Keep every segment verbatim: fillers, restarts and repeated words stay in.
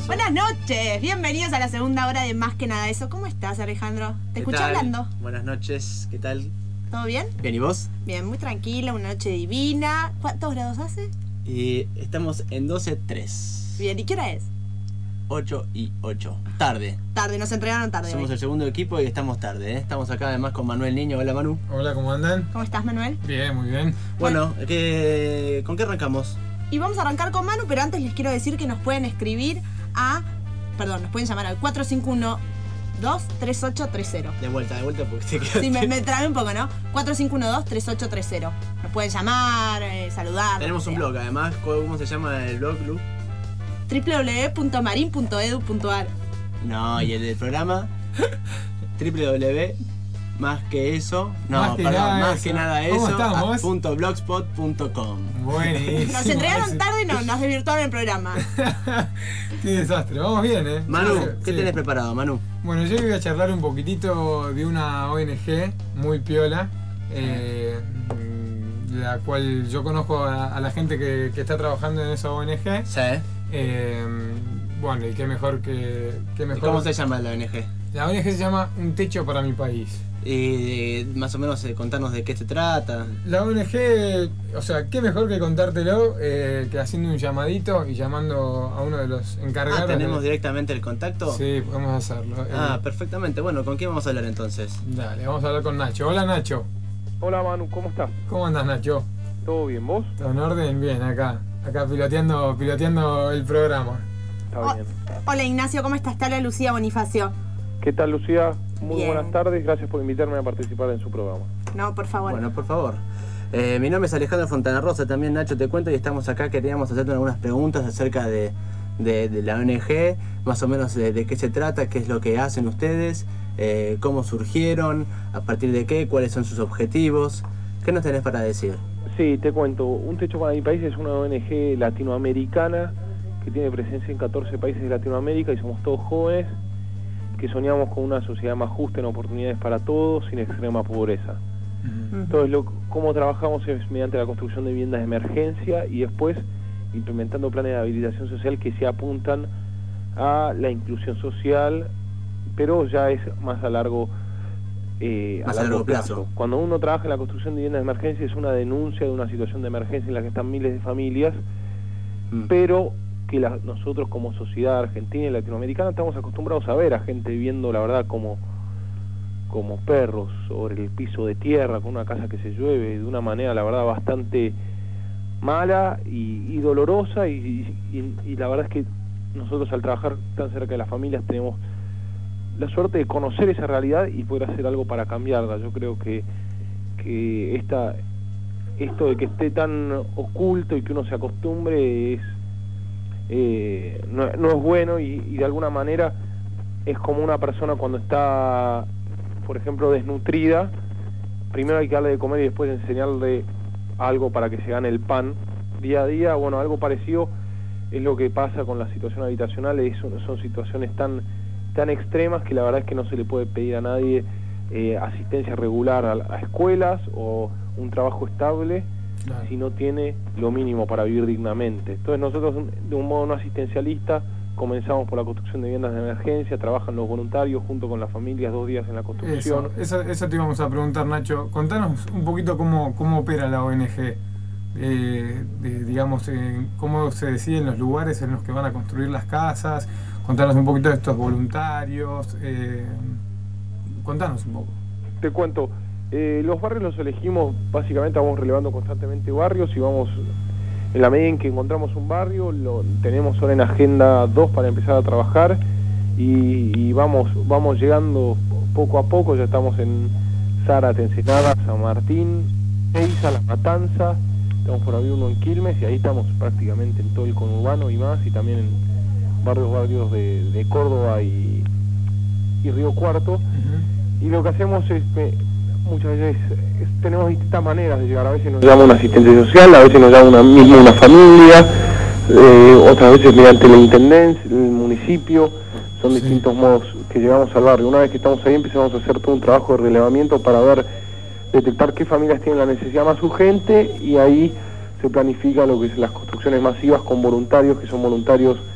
eso. Buenas noches, bienvenidos a la segunda hora de Más que Nada Eso. ¿Cómo estás, Alejandro? Te escuché hablando. Buenas noches, ¿qué tal? ¿Todo bien? Bien, ¿y vos? Bien, muy tranquila, una noche divina. ¿Cuántos grados hace? Y estamos en doce tres. Bien, ¿y qué hora es? ocho y ocho. Tarde. Tarde, nos entregaron tarde. Somos hoy. el segundo equipo y estamos tarde, ¿eh? Estamos acá además con Manuel Niño. Hola, Manu. Hola, ¿cómo andan? ¿Cómo estás, Manuel? Bien, muy bien. Bueno, ¿qué, ¿con qué arrancamos? Y vamos a arrancar con Manu, pero antes les quiero decir que nos pueden escribir a... Perdón, nos pueden llamar al cuatro cinco uno, dos tres ocho tres cero. De vuelta, de vuelta porque te quedaste. Sí, me, me trabé un poco, ¿no? cuatro cinco uno, dos tres ocho tres cero. Nos pueden llamar, eh, saludar. Tenemos un blog, además. ¿Cómo se llama el blog, Lu? doble u doble u doble u punto marin punto edu punto ar. No, y el del programa doble u doble u doble u más que eso, no, Más que perdón, nada más eso. que nada ¿Cómo eso, estamos? a punto blogspot punto com. Buenísimo. Nos entregaron ese. tarde y no, nos desvirtuaron el programa. Qué desastre. Vamos bien, ¿eh? Manu, Sí, ¿qué sí. tenés preparado, Manu? Bueno, yo voy a charlar un poquitito de una O N G muy piola, eh, la cual yo conozco a, a la gente que, que está trabajando en esa O N G. Sí. Eh, bueno, y qué mejor que... Qué ¿Y mejor. cómo se llama la O N G? La O N G se llama Un Techo para mi País. Y eh, más o menos eh, contarnos de qué se trata. La O N G, o sea, qué mejor que contártelo eh, que haciendo un llamadito y llamando a uno de los encargados. Ah, ¿tenemos de... directamente el contacto? Sí, podemos hacerlo. Ah, Eh, perfectamente. Bueno, ¿con quién vamos a hablar entonces? Dale, vamos a hablar con Nacho. Hola, Nacho. Hola Manu, ¿cómo estás? ¿Cómo andas, Nacho? ¿Todo bien? ¿Vos? ¿Todo en orden? Bien, acá. Acá piloteando, piloteando el programa. Está Oh, bien. Hola, Ignacio, ¿cómo estás? Te habla Lucía Bonifacio. ¿Qué tal, Lucía? Muy Bien. buenas tardes, gracias por invitarme a participar en su programa. No, por favor. Bueno, por favor. Eh, mi nombre es Alejandro Fontana Rosa, también Nacho te cuento, y estamos acá, queríamos hacerte algunas preguntas acerca de, de, de la O N G, más o menos de, de qué se trata, qué es lo que hacen ustedes, eh, cómo surgieron, a partir de qué, cuáles son sus objetivos. ¿Qué nos tenés para decir? Sí, te cuento. Un Techo para mi País es una O N G latinoamericana que tiene presencia en catorce países de Latinoamérica y somos todos jóvenes que soñamos con una sociedad más justa en oportunidades para todos, sin extrema pobreza. Entonces, lo, cómo trabajamos es mediante la construcción de viviendas de emergencia y después implementando planes de habilitación social que se apuntan a la inclusión social, pero ya es más a largo, eh, Más a a largo largo plazo. plazo. Cuando uno trabaja en la construcción de viviendas de emergencia es una denuncia de una situación de emergencia en la que están miles de familias, Mm. pero que la, nosotros como sociedad argentina y latinoamericana estamos acostumbrados a ver a gente viviendo, la verdad, como como perros sobre el piso de tierra, con una casa que se llueve, de una manera, la verdad, bastante mala y, y dolorosa, y, y, y la verdad es que nosotros al trabajar tan cerca de las familias tenemos la suerte de conocer esa realidad y poder hacer algo para cambiarla. Yo creo que, que esta, esto de que esté tan oculto y que uno se acostumbre es eh, no, no es bueno, y, y de alguna manera es como una persona cuando está, por ejemplo, desnutrida. Primero hay que darle de comer y después enseñarle algo para que se gane el pan día a día. Bueno, algo parecido es lo que pasa con la situación habitacional. Es, son situaciones tan tan extremas que la verdad es que no se le puede pedir a nadie eh, asistencia regular a, a escuelas o un trabajo estable, Claro. si no tiene lo mínimo para vivir dignamente. Entonces nosotros, de un modo no asistencialista, comenzamos por la construcción de viviendas de emergencia, trabajan los voluntarios junto con las familias dos días en la construcción. Eso, eso, eso te íbamos a preguntar, Nacho. Contanos un poquito cómo, cómo opera la O N G. Eh, de, digamos, eh, cómo se deciden los lugares en los que van a construir las casas. Contanos un poquito de estos voluntarios. Eh, contanos un poco. Te cuento, eh, los barrios los elegimos, básicamente vamos relevando constantemente barrios y vamos, en la medida en que encontramos un barrio, lo tenemos ahora en agenda dos para empezar a trabajar, y, y vamos vamos llegando poco a poco. Ya estamos en Zárate, Ensenada, San Martín, Ezeiza, La Matanza, estamos por abrir uno en Quilmes, y ahí estamos prácticamente en todo el conurbano y más, y también en barrios barrios de, de Córdoba y, y Río Cuarto. Uh-huh. Y lo que hacemos es, eh, muchas veces, es, tenemos distintas maneras de llegar. A veces nos llama un asistente social, a veces nos llama una, mismo una familia, eh, otras veces mediante la intendencia, el municipio. Son Sí. distintos modos que llegamos al barrio. Una vez que estamos ahí empezamos a hacer todo un trabajo de relevamiento para ver, detectar qué familias tienen la necesidad más urgente, y ahí se planifica lo que es las construcciones masivas con voluntarios, que son voluntarios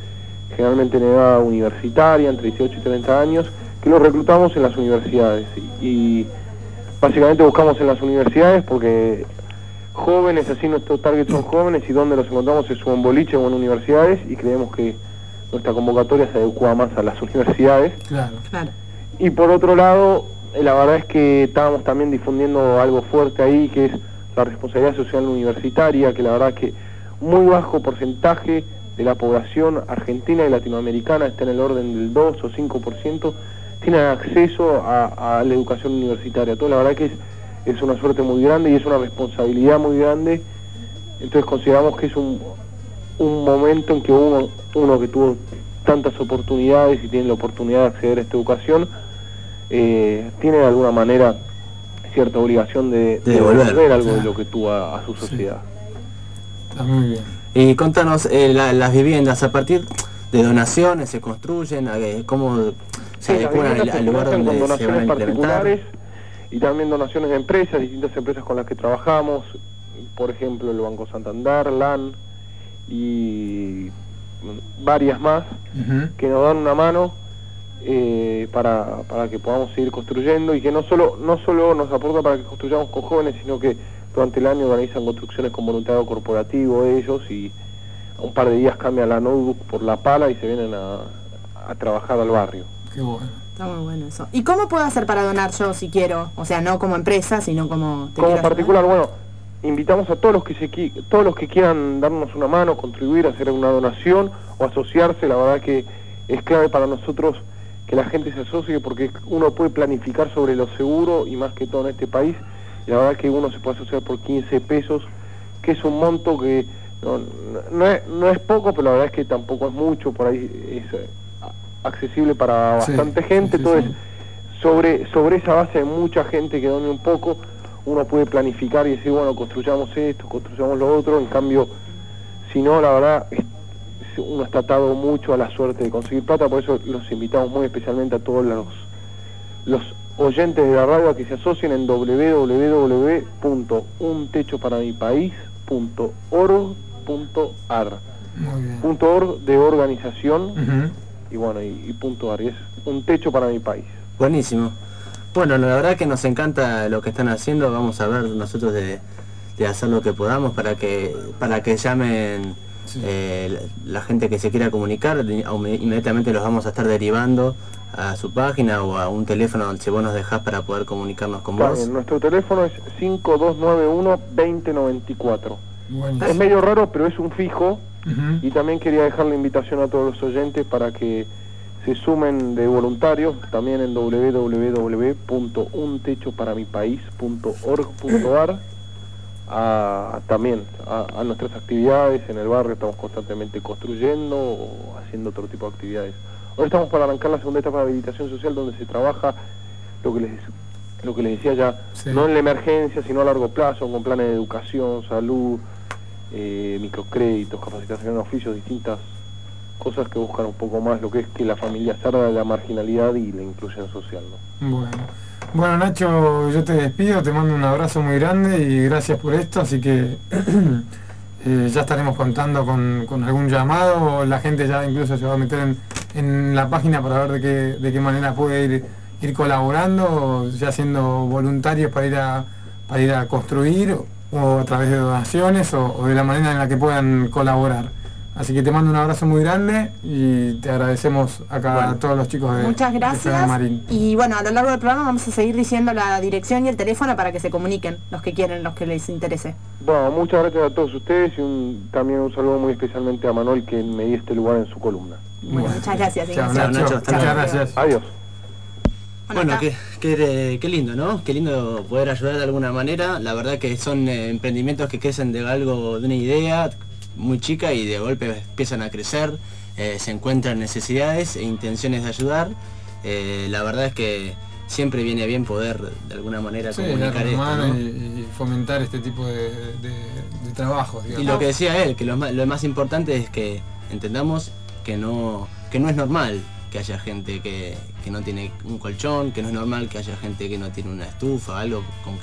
generalmente en edad universitaria, entre dieciocho y treinta años, que los reclutamos en las universidades. Y, y básicamente buscamos en las universidades porque jóvenes, así nuestro target son jóvenes, y donde los encontramos es o en boliche o en universidades, y creemos que nuestra convocatoria se adecua más a las universidades. Claro. Claro. Y por otro lado, la verdad es que estábamos también difundiendo algo fuerte ahí, que es la responsabilidad social universitaria, que la verdad es que muy bajo porcentaje de la población argentina y latinoamericana, está en el orden del dos o cinco por ciento, tiene acceso a, a la educación universitaria. Todo la verdad que es, es una suerte muy grande y es una responsabilidad muy grande. Entonces consideramos que es un, un momento en que uno, uno que tuvo tantas oportunidades y tiene la oportunidad de acceder a esta educación, eh, tiene de alguna manera cierta obligación de, de, de devolver, devolver algo, claro, de lo que tuvo a, a su sociedad. Sí. Está muy bien. Y contanos, eh, la, las viviendas, a partir de donaciones se construyen, eh, ¿cómo se sí, adecuan al, al lugar donde con se van a implementar? Particulares y también donaciones de empresas, distintas empresas con las que trabajamos, por ejemplo el Banco Santander, L A N y varias más, uh-huh, que nos dan una mano eh, para, para que podamos seguir construyendo, y que no solo, no solo nos aporta para que construyamos con jóvenes, sino que durante el año organizan construcciones con voluntariado corporativo ellos, y un par de días cambian la notebook por la pala y se vienen a, a trabajar al barrio. Qué bueno. Está muy bueno eso. ¿Y cómo puedo hacer para donar yo si quiero? O sea, no como empresa, sino como... Como particular, bueno, invitamos a todos los que se todos los que quieran darnos una mano, contribuir, hacer una donación o asociarse. La verdad que es clave para nosotros que la gente se asocie, porque uno puede planificar sobre lo seguro, y más que todo en este país. Y la verdad que uno se puede asociar por quince pesos, que es un monto que no, no, es, no es poco, pero la verdad es que tampoco es mucho, por ahí es eh, accesible para bastante, sí, gente. Sí, sí, entonces, sí, sobre, sobre esa base de mucha gente que done un poco, uno puede planificar y decir, bueno, construyamos esto, construyamos lo otro. En cambio, si no, la verdad, uno está atado mucho a la suerte de conseguir plata. Por eso los invitamos muy especialmente a todos los, los oyentes de la radio a que se asocien en doble u doble u doble u punto un techo para mi país punto org punto ar. Punto org de organización, uh-huh, y bueno, y, y punto ar, y es un techo para mi país. Buenísimo. Bueno, la verdad que nos encanta lo que están haciendo. Vamos a ver nosotros de, de hacer lo que podamos para que para que llamen, sí, eh, la, la gente que se quiera comunicar. Inmediatamente los vamos a estar derivando a su página o a un teléfono donde si vos nos dejás para poder comunicarnos con Está vos. Bien, nuestro teléfono es cinco dos nueve uno, dos cero nueve cuatro. Bueno. Es medio raro, pero es un fijo. Uh-huh. Y también quería dejar la invitación a todos los oyentes para que se sumen de voluntarios también en doble u doble u doble u punto un techo para mi país punto org punto ar, a, también a, a nuestras actividades en el barrio. Estamos constantemente construyendo o haciendo otro tipo de actividades. Ahora estamos para arrancar la segunda etapa de habilitación social, donde se trabaja lo que les, lo que les decía ya, sí, no en la emergencia, sino a largo plazo, con planes de educación, salud, eh, microcréditos, capacitación en oficios, distintas cosas que buscan un poco más lo que es que la familia salga de la marginalidad y la inclusión social, ¿no? Bueno. Bueno, Nacho, yo te despido, te mando un abrazo muy grande y gracias por esto, así que eh, ya estaremos contando con, con algún llamado. La gente ya incluso se va a meter en, en la página para ver de qué, de qué manera puede ir, ir colaborando, ya siendo voluntarios para ir a, para ir a construir, o a través de donaciones, o, o de la manera en la que puedan colaborar. Así que te mando un abrazo muy grande y te agradecemos acá, bueno, a todos los chicos de Muchas gracias. De Marín. Y bueno, a lo largo del programa vamos a seguir diciendo la dirección y el teléfono para que se comuniquen los que quieren, los que les interese. Bueno, muchas gracias a todos ustedes y un, también un saludo muy especialmente a Manuel, que me dio este lugar en su columna. Bueno, bueno, muchas gracias. Chao, Nacho. Nacho, Chao. Muchas gracias. Adiós. Bueno, bueno qué, qué, qué lindo, ¿no? Qué lindo poder ayudar de alguna manera. La verdad que son eh, emprendimientos que crecen de algo, de una idea muy chica, y de golpe empiezan a crecer, eh, se encuentran necesidades e intenciones de ayudar. Eh, la verdad es que siempre viene bien poder de alguna manera, sí, comunicar esto, ¿no? y, y fomentar este tipo de, de, de trabajos, digamos. Y lo que decía él, que lo, lo más importante es que entendamos que no, que no es normal que haya gente que, que no tiene un colchón, que no es normal que haya gente que no tiene una estufa, algo con que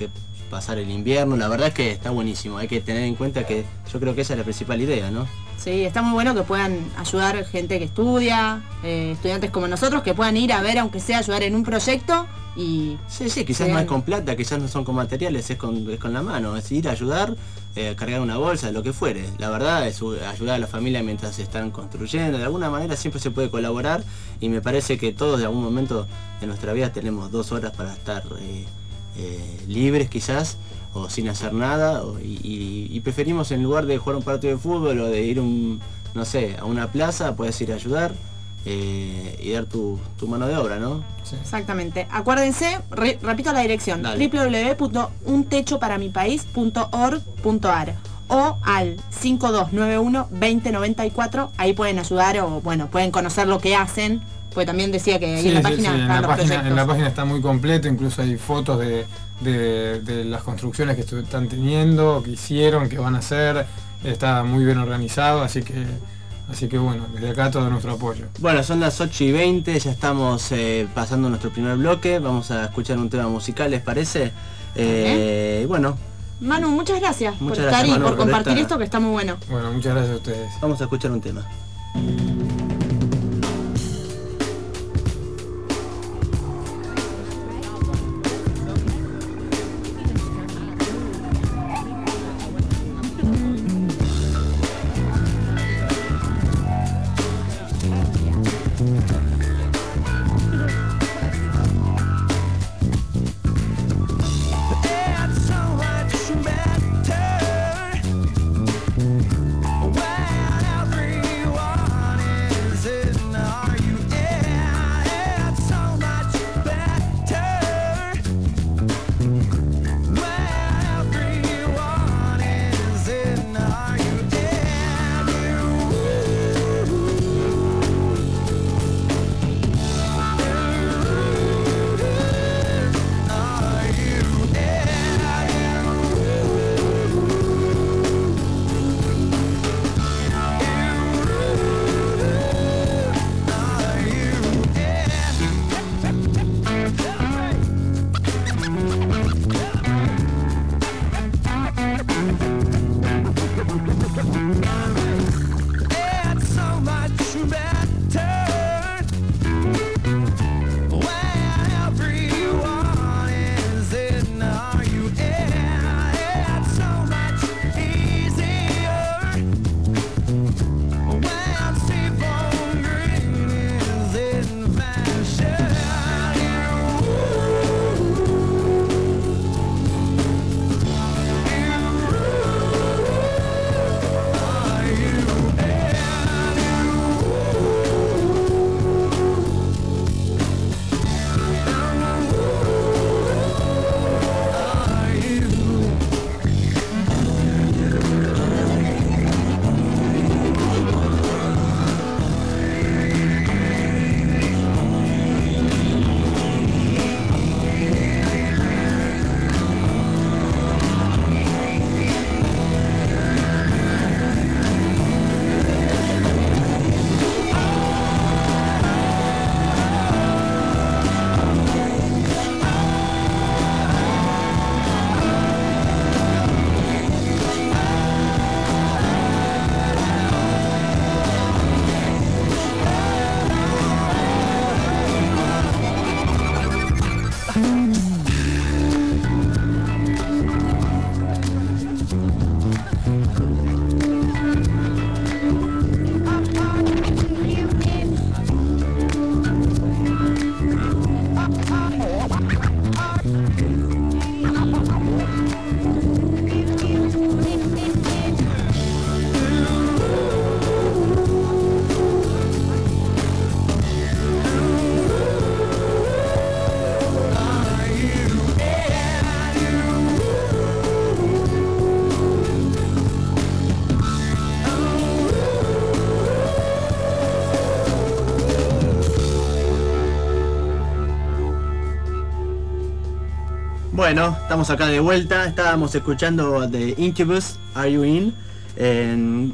pasar el invierno. La verdad es que está buenísimo, hay que tener en cuenta que yo creo que esa es la principal idea, ¿no? Sí, está muy bueno que puedan ayudar gente que estudia, eh, estudiantes como nosotros, que puedan ir a ver, aunque sea ayudar en un proyecto y... Sí, sí, quizás no es con plata, quizás no son con materiales, es con, es con la mano, es ir a ayudar, eh, cargar una bolsa, lo que fuere. La verdad es ayudar a la familia mientras se están construyendo, de alguna manera siempre se puede colaborar y me parece que todos de algún momento de nuestra vida tenemos dos horas para estar eh, eh, libres quizás, o sin hacer nada, o, y, y, y preferimos en lugar de jugar un partido de fútbol o de ir un, no sé, a una plaza, puedes ir a ayudar eh, y dar tu, tu mano de obra, ¿no? Sí. Exactamente. Acuérdense, re, repito la dirección, Dale. w w w punto un techo para mi país punto org punto a r o al cinco dos nueve uno veinte noventa y cuatro, ahí pueden ayudar o bueno, pueden conocer lo que hacen, porque también decía que ahí Sí, en la sí, página sí, en están la los página, proyectos. en la página está muy completo, incluso hay fotos de, de, de las construcciones que están teniendo, que hicieron, que van a hacer, está muy bien organizado, así que así que bueno, desde acá todo nuestro apoyo. Bueno, son las ocho y veinte, ya estamos eh, pasando nuestro primer bloque, vamos a escuchar un tema musical, ¿les parece? Eh, y bueno, Manu, muchas gracias Muchas por gracias, estar y Manu, por por compartir esta- esto que está muy bueno. Bueno, muchas gracias a ustedes. vamos a escuchar un tema. Bueno, estamos acá de vuelta, estábamos escuchando The Incubus, Are You In? En-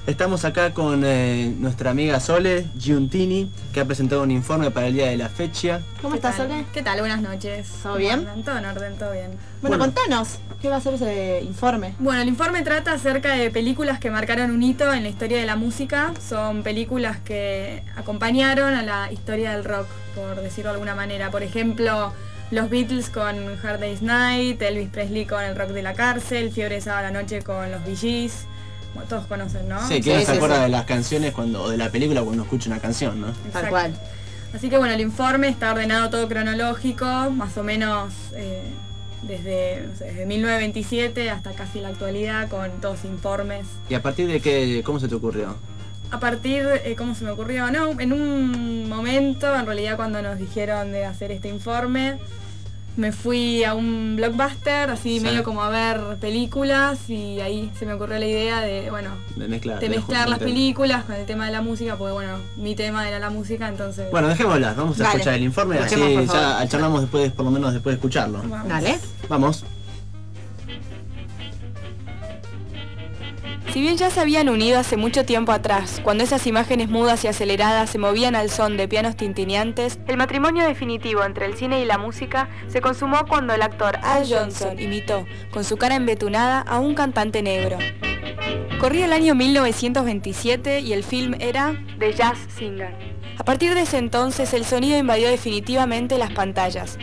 Estamos acá con eh, nuestra amiga Sole Giuntini, que ha presentado un informe para el día de la fecha. ¿Cómo ¿Qué estás, tal? Sole? ¿Qué tal? Buenas noches. ¿Todo bien? ¿Cómo andan? Todo en orden, todo bien. Bueno, Bueno. contanos, ¿qué va a ser ese informe? Bueno, el informe trata acerca de películas que marcaron un hito en la historia de la música. Son películas que acompañaron a la historia del rock, por decirlo de alguna manera. Por ejemplo, los Beatles con Hard Day's Night, Elvis Presley con El Rock de la Cárcel, Fiebre de Sábado a la Noche con los Bee Gees. Bueno, todos conocen, ¿no? Sí, ¿quién Sí, se sí, acuerda sí. de las canciones cuando, o de la película cuando escucha una canción, no? Tal Exacto. cual. Así que bueno, el informe está ordenado todo cronológico, más o menos eh, desde, no sé, desde mil novecientos veintisiete hasta casi la actualidad, con todos informes. ¿Y a partir de qué, cómo se te ocurrió? A partir, eh, ¿cómo se me ocurrió? No, en un momento, en realidad cuando nos dijeron de hacer este informe, me fui a un blockbuster, así Sí. medio como a ver películas, y ahí se me ocurrió la idea de, bueno, De mezclar. de de mezclar las juntar. películas con el tema de la música, porque bueno, mi tema era la música, entonces... Bueno, dejémoslo hablar, vamos a Dale. escuchar el informe, así Escuchemos, por favor. ya charlamos después, por lo menos después de escucharlo. vamos. Dale. Vamos. Si bien ya se habían unido hace mucho tiempo atrás, cuando esas imágenes mudas y aceleradas se movían al son de pianos tintineantes, el matrimonio definitivo entre el cine y la música se consumó cuando el actor Al Johnson imitó, con su cara embetunada, a un cantante negro. Corría el año mil novecientos veintisiete y el film era The Jazz Singer. A partir de ese entonces, el sonido invadió definitivamente las pantallas.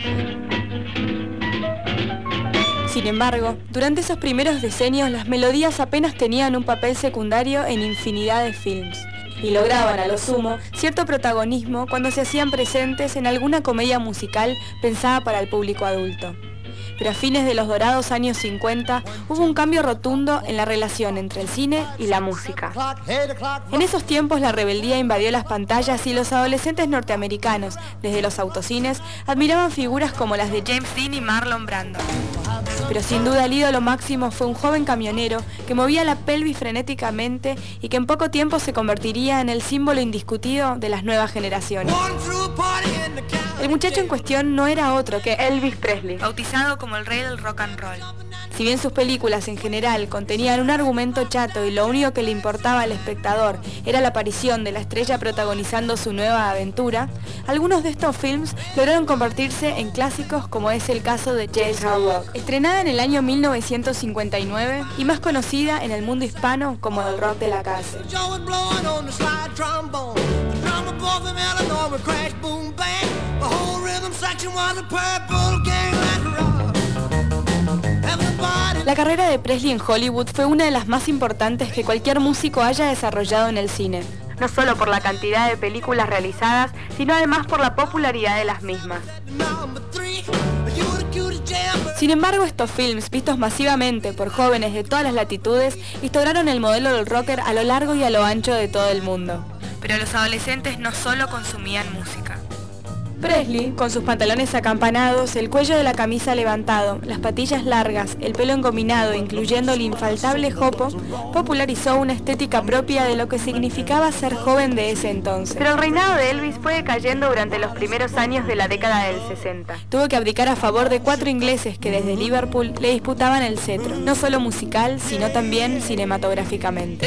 Sin embargo, durante esos primeros decenios las melodías apenas tenían un papel secundario en infinidad de films, y lograban a lo sumo cierto protagonismo cuando se hacían presentes en alguna comedia musical pensada para el público adulto. Pero a fines de los dorados años cincuenta hubo un cambio rotundo en la relación entre el cine y la música. En esos tiempos la rebeldía invadió las pantallas y los adolescentes norteamericanos, desde los autocines, admiraban figuras como las de James Dean y Marlon Brando. Pero sin duda el ídolo máximo fue un joven camionero que movía la pelvis frenéticamente y que en poco tiempo se convertiría en el símbolo indiscutido de las nuevas generaciones. El muchacho en cuestión no era otro que Elvis Presley, bautizado como el rey del rock and roll. Si bien sus películas en general contenían un argumento chato y lo único que le importaba al espectador era la aparición de la estrella protagonizando su nueva aventura, algunos de estos films lograron convertirse en clásicos, como es el caso de James Rock, estrenada en el año mil novecientos cincuenta y nueve y más conocida en el mundo hispano como El Rock de la Cárcel. La carrera de Presley en Hollywood fue una de las más importantes que cualquier músico haya desarrollado en el cine. No solo por la cantidad de películas realizadas, sino además por la popularidad de las mismas. Sin embargo, estos films, vistos masivamente por jóvenes de todas las latitudes, instauraron el modelo del rocker a lo largo y a lo ancho de todo el mundo. Pero los adolescentes no solo consumían música. Presley, con sus pantalones acampanados, el cuello de la camisa levantado, las patillas largas, el pelo engominado, incluyendo el infaltable jopo, popularizó una estética propia de lo que significaba ser joven de ese entonces. Pero el reinado de Elvis fue decayendo durante los primeros años de la década del sesenta. Tuvo que abdicar a favor de cuatro ingleses que desde Liverpool le disputaban el cetro, no solo musical, sino también cinematográficamente.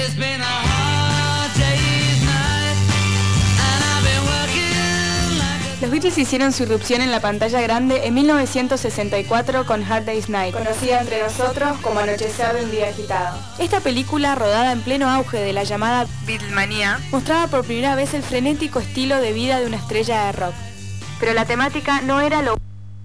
Los Beatles hicieron su irrupción en la pantalla grande en mil novecientos sesenta y cuatro con Hard Day's Night, conocida entre nosotros como Anochecer de un día agitado. Esta película, rodada en pleno auge de la llamada Beatlemanía, mostraba por primera vez el frenético estilo de vida de una estrella de rock. Pero la temática no era lo...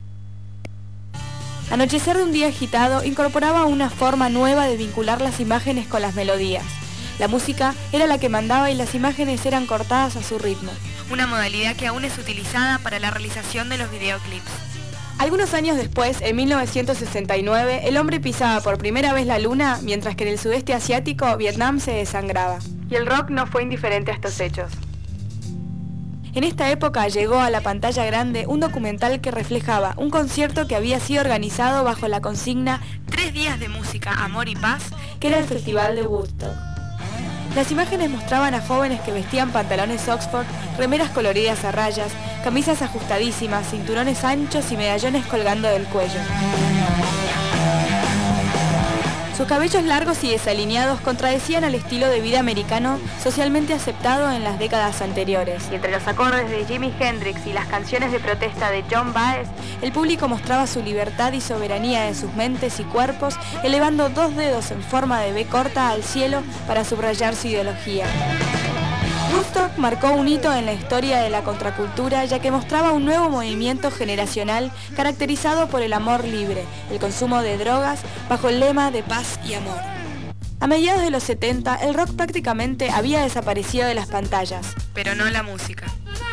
Anochecer de un día agitado incorporaba una forma nueva de vincular las imágenes con las melodías. La música era la que mandaba y las imágenes eran cortadas a su ritmo. Una modalidad que aún es utilizada para la realización de los videoclips. Algunos años después, en mil novecientos sesenta y nueve, el hombre pisaba por primera vez la luna, mientras que en el sudeste asiático, Vietnam se desangraba. Y el rock no fue indiferente a estos hechos. En esta época llegó a la pantalla grande un documental que reflejaba un concierto que había sido organizado bajo la consigna Tres días de música, amor y paz, que era el Festival de Woodstock. Las imágenes mostraban a jóvenes que vestían pantalones Oxford, remeras coloridas a rayas, camisas ajustadísimas, cinturones anchos y medallones colgando del cuello. Sus cabellos largos y desalineados contradecían al estilo de vida americano socialmente aceptado en las décadas anteriores. Y entre los acordes de Jimi Hendrix y las canciones de protesta de John Baez, el público mostraba su libertad y soberanía en sus mentes y cuerpos, elevando dos dedos en forma de B corta al cielo para subrayar su ideología. Woodstock marcó un hito en la historia de la contracultura, ya que mostraba un nuevo movimiento generacional caracterizado por el amor libre, el consumo de drogas, bajo el lema de paz y amor. A mediados de los setenta, el rock prácticamente había desaparecido de las pantallas, pero no la música.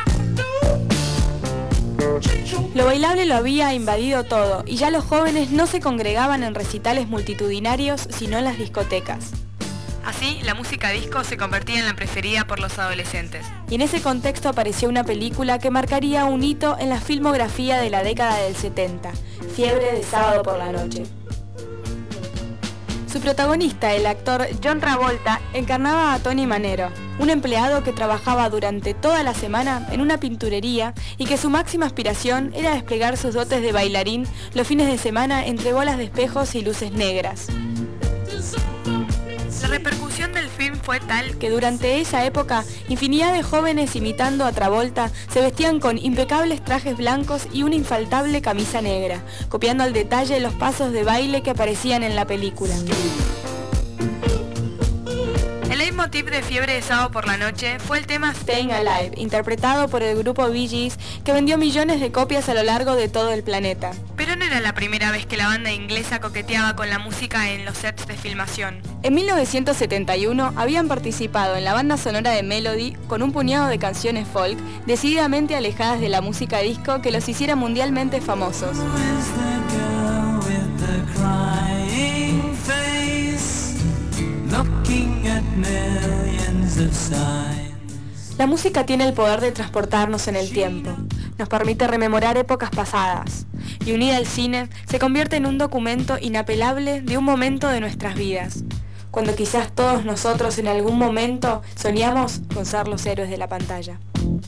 Lo bailable lo había invadido todo, y ya los jóvenes no se congregaban en recitales multitudinarios, sino en las discotecas. Así, la música disco se convertía en la preferida por los adolescentes. Y en ese contexto apareció una película que marcaría un hito en la filmografía de la década del setenta, Fiebre de sábado por la noche. Su protagonista, el actor John Travolta, encarnaba a Tony Manero, un empleado que trabajaba durante toda la semana en una pinturería y que su máxima aspiración era desplegar sus dotes de bailarín los fines de semana entre bolas de espejos y luces negras. La repercusión del film fue tal que durante esa época infinidad de jóvenes imitando a Travolta se vestían con impecables trajes blancos y una infaltable camisa negra, copiando al detalle los pasos de baile que aparecían en la película. El leitmotiv de Fiebre de sábado por la noche fue el tema Staying Alive, interpretado por el grupo Bee Gees, que vendió millones de copias a lo largo de todo el planeta. Pero no era la primera vez que la banda inglesa coqueteaba con la música en los sets de filmación. En mil novecientos setenta y uno habían participado en la banda sonora de Melody con un puñado de canciones folk decididamente alejadas de la música disco que los hiciera mundialmente famosos. La música tiene el poder de transportarnos en el tiempo, nos permite rememorar épocas pasadas, y unida al cine, se convierte en un documento inapelable de un momento de nuestras vidas, cuando quizás todos nosotros en algún momento soñamos con ser los héroes de la pantalla.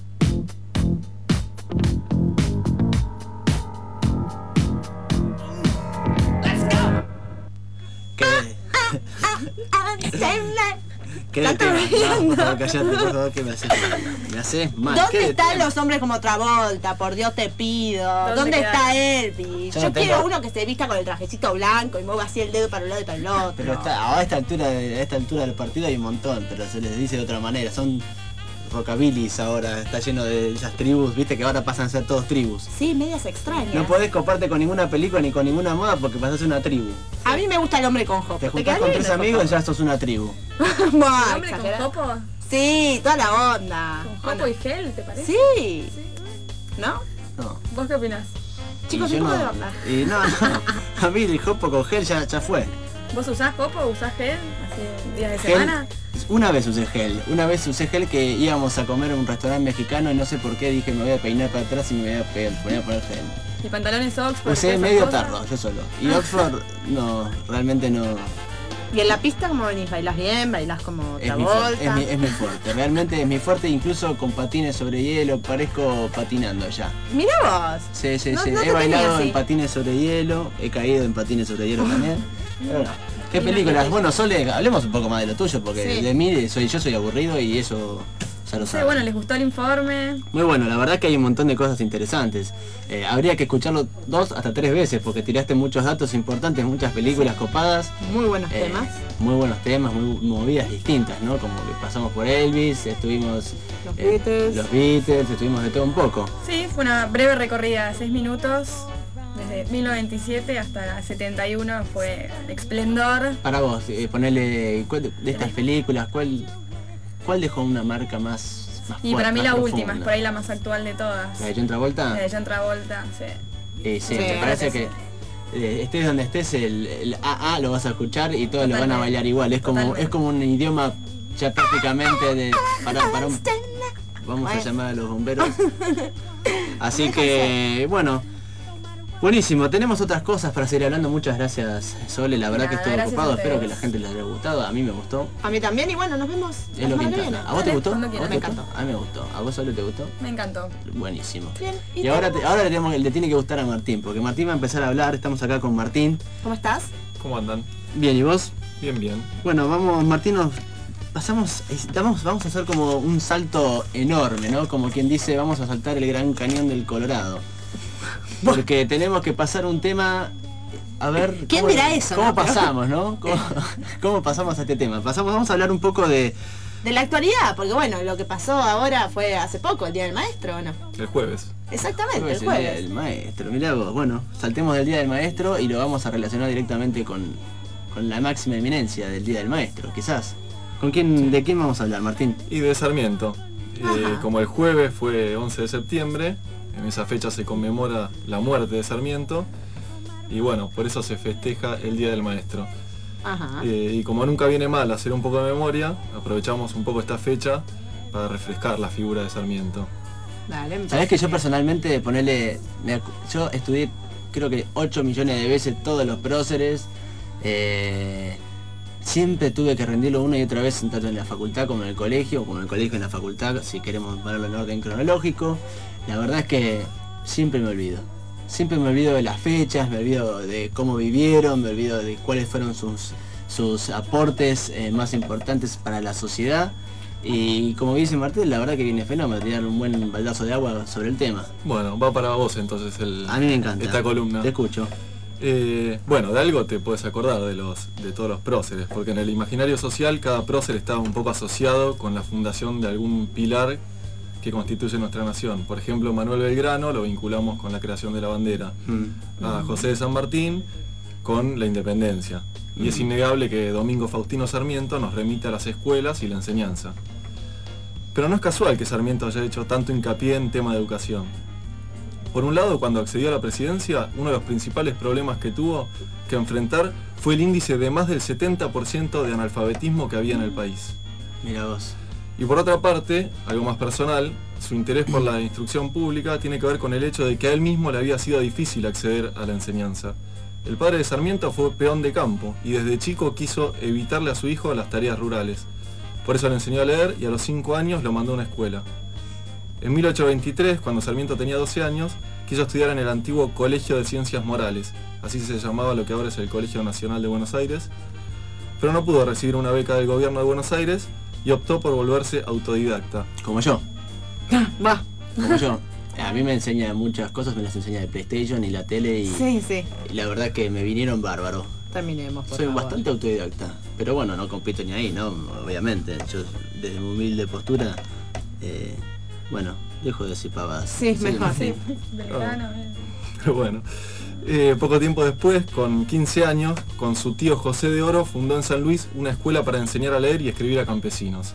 ¿Qué de tema? No, por favor, callate, por favor, ¿qué me haces? Me haces mal. ¿Dónde están los hombres como Travolta? Por Dios te pido. ¿Dónde, ¿Dónde está Elvis? Yo, Yo no quiero tengo... uno que se vista con el trajecito blanco y mueva así el dedo para un lado y para el otro. Pero está, a esta altura de, a esta altura del partido hay un montón, pero se les dice de otra manera. Son rockabilis ahora, está lleno de esas tribus, viste que ahora pasan a ser todos tribus. Sí, medias extrañas. No podés coparte con ninguna película ni con ninguna moda porque pasás a ser una tribu. A mí me gusta el hombre con jopo. Te juntás con tres amigos y ya sos una tribu. Bueno, ¿El hombre con jopo? Sí, toda la onda. ¿Con jopo y gel, te parece? Sí. sí. ¿No? No. ¿Vos qué opinás? Chicos, un poco de onda. Y no, no. A mí el jopo con gel ya, ya fue. ¿Vos usás jopo o usás gel? ¿Así días de gel. semana? Una vez usé gel, una vez usé gel que íbamos a comer en un restaurante mexicano y no sé por qué dije me voy a peinar para atrás y me voy a, pe voy a poner gel. ¿Y pantalones Oxford? Usé medio tarro, yo solo. Y Oxford, no, realmente no. ¿Y en la pista cómo venís? ¿Bailás bien? ¿Bailás como Travolta? Es mi, es mi fuerte, realmente es mi fuerte, incluso con patines sobre hielo, parezco patinando ya. Mira vos. Sí, sí, no, sí, no he bailado en patines sobre hielo, he caído en patines sobre hielo también. Pero no. ¿Qué películas? Bueno, Sole, hablemos un poco más de lo tuyo, porque sí. de mí soy yo soy aburrido y eso ya lo sabes. Sí, bueno, ¿les gustó el informe? Muy bueno, la verdad que hay un montón de cosas interesantes. Eh, habría que escucharlo dos hasta tres veces, porque tiraste muchos datos importantes, muchas películas copadas. Muy buenos eh, temas. Muy buenos temas, muy movidas distintas, ¿no? Como que pasamos por Elvis, estuvimos... Los eh, Beatles. Los Beatles, estuvimos de todo un poco. Sí, fue una breve recorrida, seis minutos. Desde mil novecientos noventa y siete hasta setenta y uno fue esplendor. Para vos, eh, ponerle de, de estas películas, ¿cuál, cuál dejó una marca más, más Y fuerte, para mí la profunda? última, es por ahí la más actual de todas. ¿La de John Travolta? La de John Travolta, sí. Eh, sí, sí, me parece que eh, estés donde estés, el, el A A lo vas a escuchar y todos lo van a bailar igual. Es como, es como un idioma ya prácticamente de... Para, para un, vamos a llamar a los bomberos. Así que, bueno... Buenísimo, tenemos otras cosas para seguir hablando. Muchas gracias, Sole, la verdad Nada, que estuvo ocupado, a espero que la gente les haya gustado, a mí me gustó. A mí también y bueno, nos vemos. Es lo que importa. ¿A vos te gustó? ¿A vos me te encantó. gustó? A mí me gustó. ¿A vos, Sole, te gustó? Me encantó. Buenísimo. Bien, y y ahora, te, ahora le, tenemos, le tiene que gustar a Martín, porque Martín va a empezar a hablar, estamos acá con Martín. ¿Cómo estás? ¿Cómo andan? Bien, ¿y vos? Bien, bien. Bueno, vamos, Martín, nos pasamos, estamos, vamos a hacer como un salto enorme, ¿no? Como quien dice, vamos a saltar el Gran Cañón del Colorado. Porque tenemos que pasar un tema, a ver... ¿Quién cómo, dirá eso? ¿Cómo no? pasamos, no? ¿Cómo, cómo pasamos a este tema? Pasamos, vamos a hablar un poco de... De la actualidad, porque bueno, lo que pasó ahora fue hace poco, el Día del Maestro, ¿o no? El jueves. Exactamente, el el Día jueves. del Maestro, mirá vos. Bueno, saltemos del Día del Maestro y lo vamos a relacionar directamente con, con la máxima eminencia del Día del Maestro, quizás. ¿Con quién, ¿De quién vamos a hablar, Martín? Y de Sarmiento. Eh, como el jueves fue once de septiembre, en esa fecha se conmemora la muerte de Sarmiento. Y bueno, por eso se festeja el Día del Maestro. Ajá. Eh, y como nunca viene mal hacer un poco de memoria, aprovechamos un poco esta fecha para refrescar la figura de Sarmiento. Dale, me Sabés parece que yo bien. personalmente, ponele, me acu- yo estudié creo que ocho millones de veces todos los próceres. Eh, siempre tuve que rendirlo una y otra vez, tanto en la facultad como en el colegio, como en el colegio en la facultad, si queremos ponerlo en orden cronológico. La verdad es que siempre me olvido. Siempre me olvido de las fechas, me olvido de cómo vivieron, me olvido de cuáles fueron sus, sus aportes eh, más importantes para la sociedad. Y como dice Martín, la verdad que viene fenómeno tirar un buen baldazo de agua sobre el tema. Bueno, va para vos entonces el, A mí me encanta. esta columna. Te escucho. Eh, bueno, de algo te puedes acordar de los de todos los próceres, porque en el imaginario social cada prócer está un poco asociado con la fundación de algún pilar que constituye nuestra nación. Por ejemplo, Manuel Belgrano lo vinculamos con la creación de la bandera, Mm. a José de San Martín con la independencia. Y es Mm. innegable que Domingo Faustino Sarmiento nos remite a las escuelas y la enseñanza. Pero no es casual que Sarmiento haya hecho tanto hincapié en tema de educación. Por un lado, cuando accedió a la presidencia, uno de los principales problemas que tuvo que enfrentar fue el índice de más del setenta por ciento de analfabetismo que había en el país. Mira vos. Y por otra parte, algo más personal, su interés por la instrucción pública tiene que ver con el hecho de que a él mismo le había sido difícil acceder a la enseñanza. El padre de Sarmiento fue peón de campo y desde chico quiso evitarle a su hijo las tareas rurales. Por eso le enseñó a leer y a los cinco años lo mandó a una escuela. En mil ochocientos veintitrés, cuando Sarmiento tenía doce años, quiso estudiar en el antiguo Colegio de Ciencias Morales, así se llamaba lo que ahora es el Colegio Nacional de Buenos Aires, pero no pudo recibir una beca del gobierno de Buenos Aires y optó por volverse autodidacta. Como yo. Va. Como yo. A mí me enseña muchas cosas, me las enseña el PlayStation y la tele y, Sí, sí. y la verdad que me vinieron bárbaro. Terminemos, por Soy favor. bastante autodidacta, pero bueno, no compito ni ahí, ¿no? Obviamente, yo desde mi humilde postura, eh, bueno, dejo de decir pavadas. Sí, mejor. sí. Pero bueno, eh, poco tiempo después, con quince años, con su tío José de Oro, fundó en San Luis una escuela para enseñar a leer y escribir a campesinos.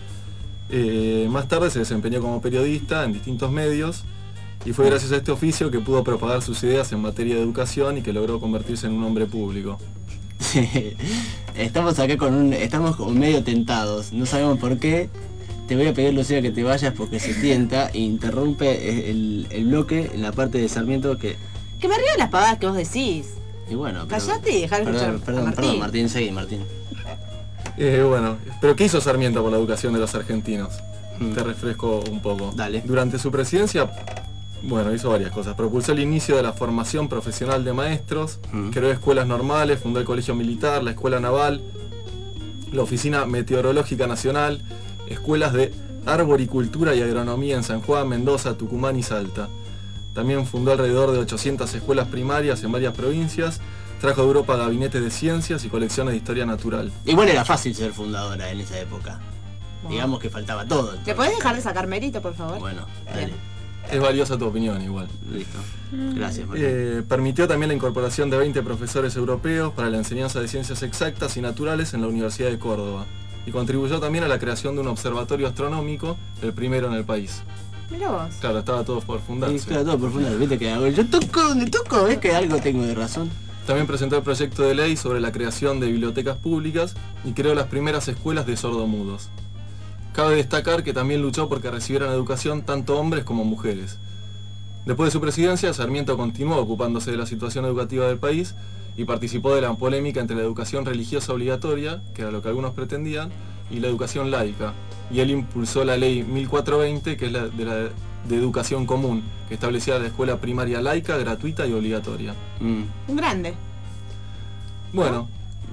Eh, más tarde se desempeñó como periodista en distintos medios y fue gracias a este oficio que pudo propagar sus ideas en materia de educación y que logró convertirse en un hombre público. Sí. Estamos acá con un, estamos como medio tentados, no sabemos por qué. Te voy a pedir, Lucía, que te vayas porque se tienta e interrumpe el, el bloque en la parte de Sarmiento que... Que me río de las pavadas que vos decís. Y bueno, pero- Callate y dejá de perdón, escuchar a perdón, Martín. perdón, Martín, seguí, Martín. Eh, bueno, pero ¿qué hizo Sarmiento por la educación de los argentinos? Mm. Te refresco un poco. Dale. Durante su presidencia, bueno, hizo varias cosas. Propulsó el inicio de la formación profesional de maestros, Mm. creó escuelas normales, fundó el Colegio Militar, la Escuela Naval, la Oficina Meteorológica Nacional, escuelas de arboricultura y agronomía en San Juan, Mendoza, Tucumán y Salta. También fundó alrededor de ochocientas escuelas primarias en varias provincias, trajo de Europa gabinetes de ciencias y colecciones de historia natural. Igual era fácil ser fundadora en esa época. Wow. Digamos que faltaba todo. ¿Te podés dejar de sacar mérito, por favor? Bueno, dale. Es valiosa tu opinión igual. Listo. Gracias, Martín. Eh, permitió también la incorporación de veinte profesores europeos para la enseñanza de ciencias exactas y naturales en la Universidad de Córdoba. Y contribuyó también a la creación de un observatorio astronómico, el primero en el país. Mirá vos. Claro, estaba todo por Sí, fundarse. claro, todo por fundar. Viste que hago. Yo toco donde toco, ves que algo tengo de razón. También presentó el proyecto de ley sobre la creación de bibliotecas públicas y creó las primeras escuelas de sordomudos. Cabe destacar que también luchó porque recibieran educación tanto hombres como mujeres. Después de su presidencia, Sarmiento continuó ocupándose de la situación educativa del país y participó de la polémica entre la educación religiosa obligatoria, que era lo que algunos pretendían, y la educación laica. Y él impulsó la ley mil cuatrocientos veinte, que es la de, la de educación común, que establecía la escuela primaria laica, gratuita y obligatoria. Mm. Un grande. Bueno,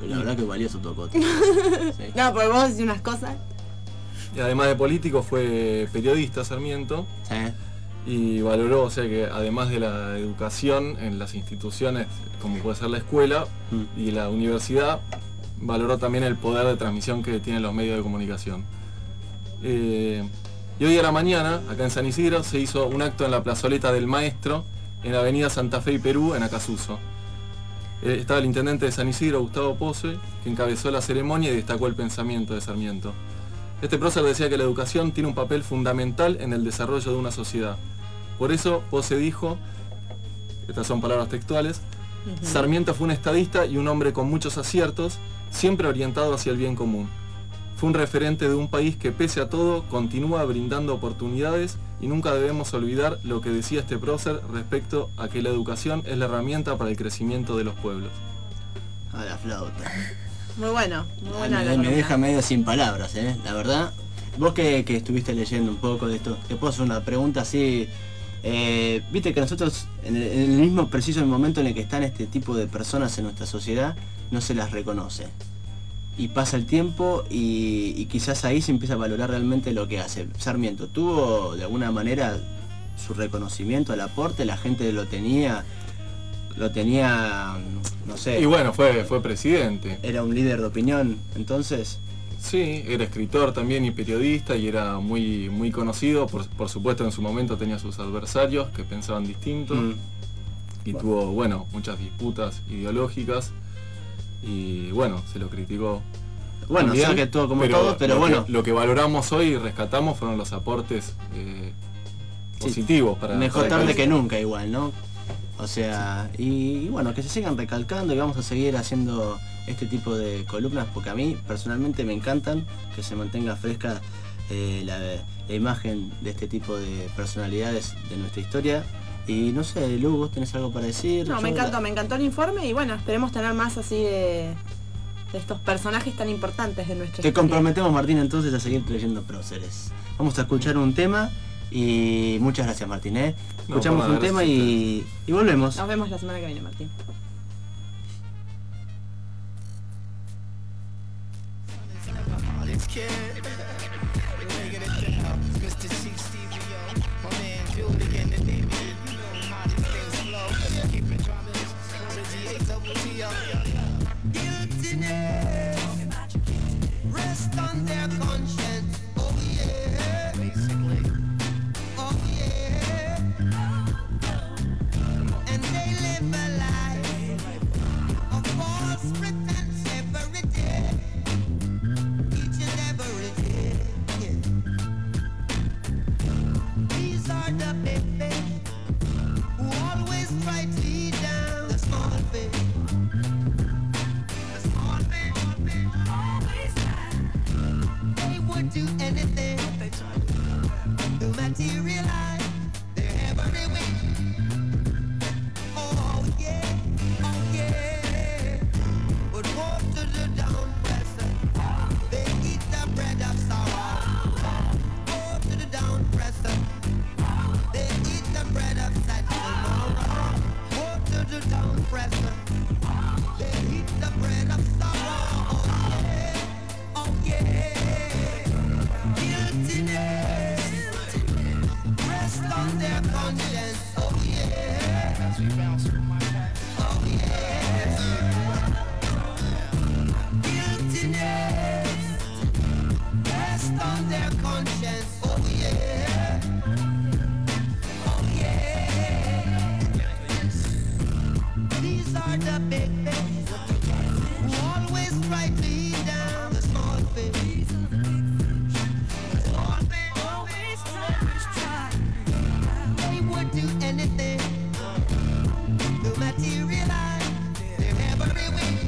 La verdad que valioso tu acote. Sí. No, porque vos decís unas cosas. Y además de político fue periodista Sarmiento. Sí. Y valoró, o sea que además de la educación en las instituciones, como puede ser la escuela Mm. y la universidad, valoró también el poder de transmisión que tienen los medios de comunicación. Eh, y hoy a la mañana, acá en San Isidro, se hizo un acto en la plazoleta del Maestro, en la avenida Santa Fe y Perú, en Acasuso. Eh, estaba el intendente de San Isidro, Gustavo Pose, que encabezó la ceremonia y destacó el pensamiento de Sarmiento. Este prócer decía que la educación tiene un papel fundamental en el desarrollo de una sociedad. Por eso, Pose dijo, estas son palabras textuales, Uh-huh. Sarmiento fue un estadista y un hombre con muchos aciertos, siempre orientado hacia el bien común. Fue un referente de un país que pese a todo continúa brindando oportunidades y nunca debemos olvidar lo que decía este prócer respecto a que la educación es la herramienta para el crecimiento de los pueblos. A la flauta. Muy bueno, muy Ah, buena la me, me columna. deja medio sin palabras, ¿eh? La verdad. Vos que, que estuviste leyendo un poco de esto, te puedo hacer una pregunta así. Eh, Viste que nosotros, en el, en el mismo preciso momento en el que están este tipo de personas en nuestra sociedad, no se las reconoce. Y pasa el tiempo y, y quizás ahí se empieza a valorar realmente lo que hace. Sarmiento, ¿tuvo de alguna manera su reconocimiento, el aporte? La gente lo tenía, lo tenía, no sé. Y bueno, fue, fue presidente. Era un líder de opinión, entonces. Sí, era escritor también y periodista y era muy, muy conocido. Por, por supuesto en su momento tenía sus adversarios que pensaban distinto. Mm. Y Bueno. tuvo, bueno, muchas disputas ideológicas. Y bueno, se lo criticó. Bueno, también, sé que todo como todos, pero lo bueno. Que, lo que valoramos hoy y rescatamos fueron los aportes eh, Sí, positivos para mejor para el tarde país. que nunca igual, ¿no? O sea, y, y bueno, que se sigan recalcando y vamos a seguir haciendo este tipo de columnas porque a mí personalmente me encantan, que se mantenga fresca eh, la, la imagen de este tipo de personalidades de nuestra historia. Y no sé, Lu, ¿vos tenés algo para decir? No, Yo- me encantó, me encantó el informe y bueno, esperemos tener más así de, de estos personajes tan importantes de nuestra Te historia. comprometemos, Martín, entonces a seguir trayendo próceres. Vamos a escuchar un tema y muchas gracias, Martín, ¿eh? No, Escuchamos por nada, un tema gracias a y, y volvemos. Nos vemos la semana que viene, Martín. Rest on their conscience. Oh yeah. Basically. Oh yeah. And they live a life of false pretense every day. Each and every day. Yeah. These are the big fish who always try to eat down the small fish. The small fish. They would do anything to materialize their every wish. Oh yeah, oh yeah. But woe to the down-presser. They eat the bread of sorrow. Woe to the down-presser. They eat the bread of sad tomorrow. Woe to the down-presser. They eat the bread of sorrow. Oh yeah. Guiltiness rest on their conscience. Oh yeah. Oh yeah. Guiltiness rest on their conscience. Oh yeah. Oh yeah. These are the big fish who always try to eat down the small fish. They would do anything to materialize their every wish.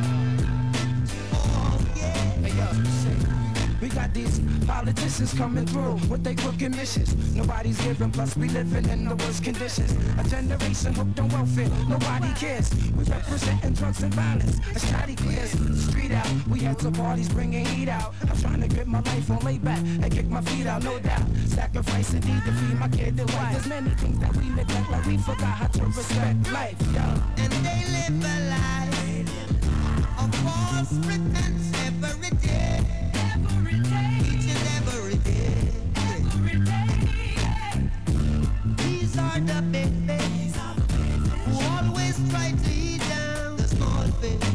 Oh yeah. We got these politicians coming through with their crooked missions. Nobody's giving, plus we living in the worst conditions. A generation hooked on welfare, nobody cares. We representing drugs and violence, a shotty clears the street out. We had some parties bringing heat out. I'm trying to get my life on lay back and kick my feet out, no doubt. Sacrifice and need to feed my kid and wife. There's many things that we neglect, like we forgot how to respect life, yo. And they live a life of false pretense every day, each and every day. These are the big things who always try to eat down the small things.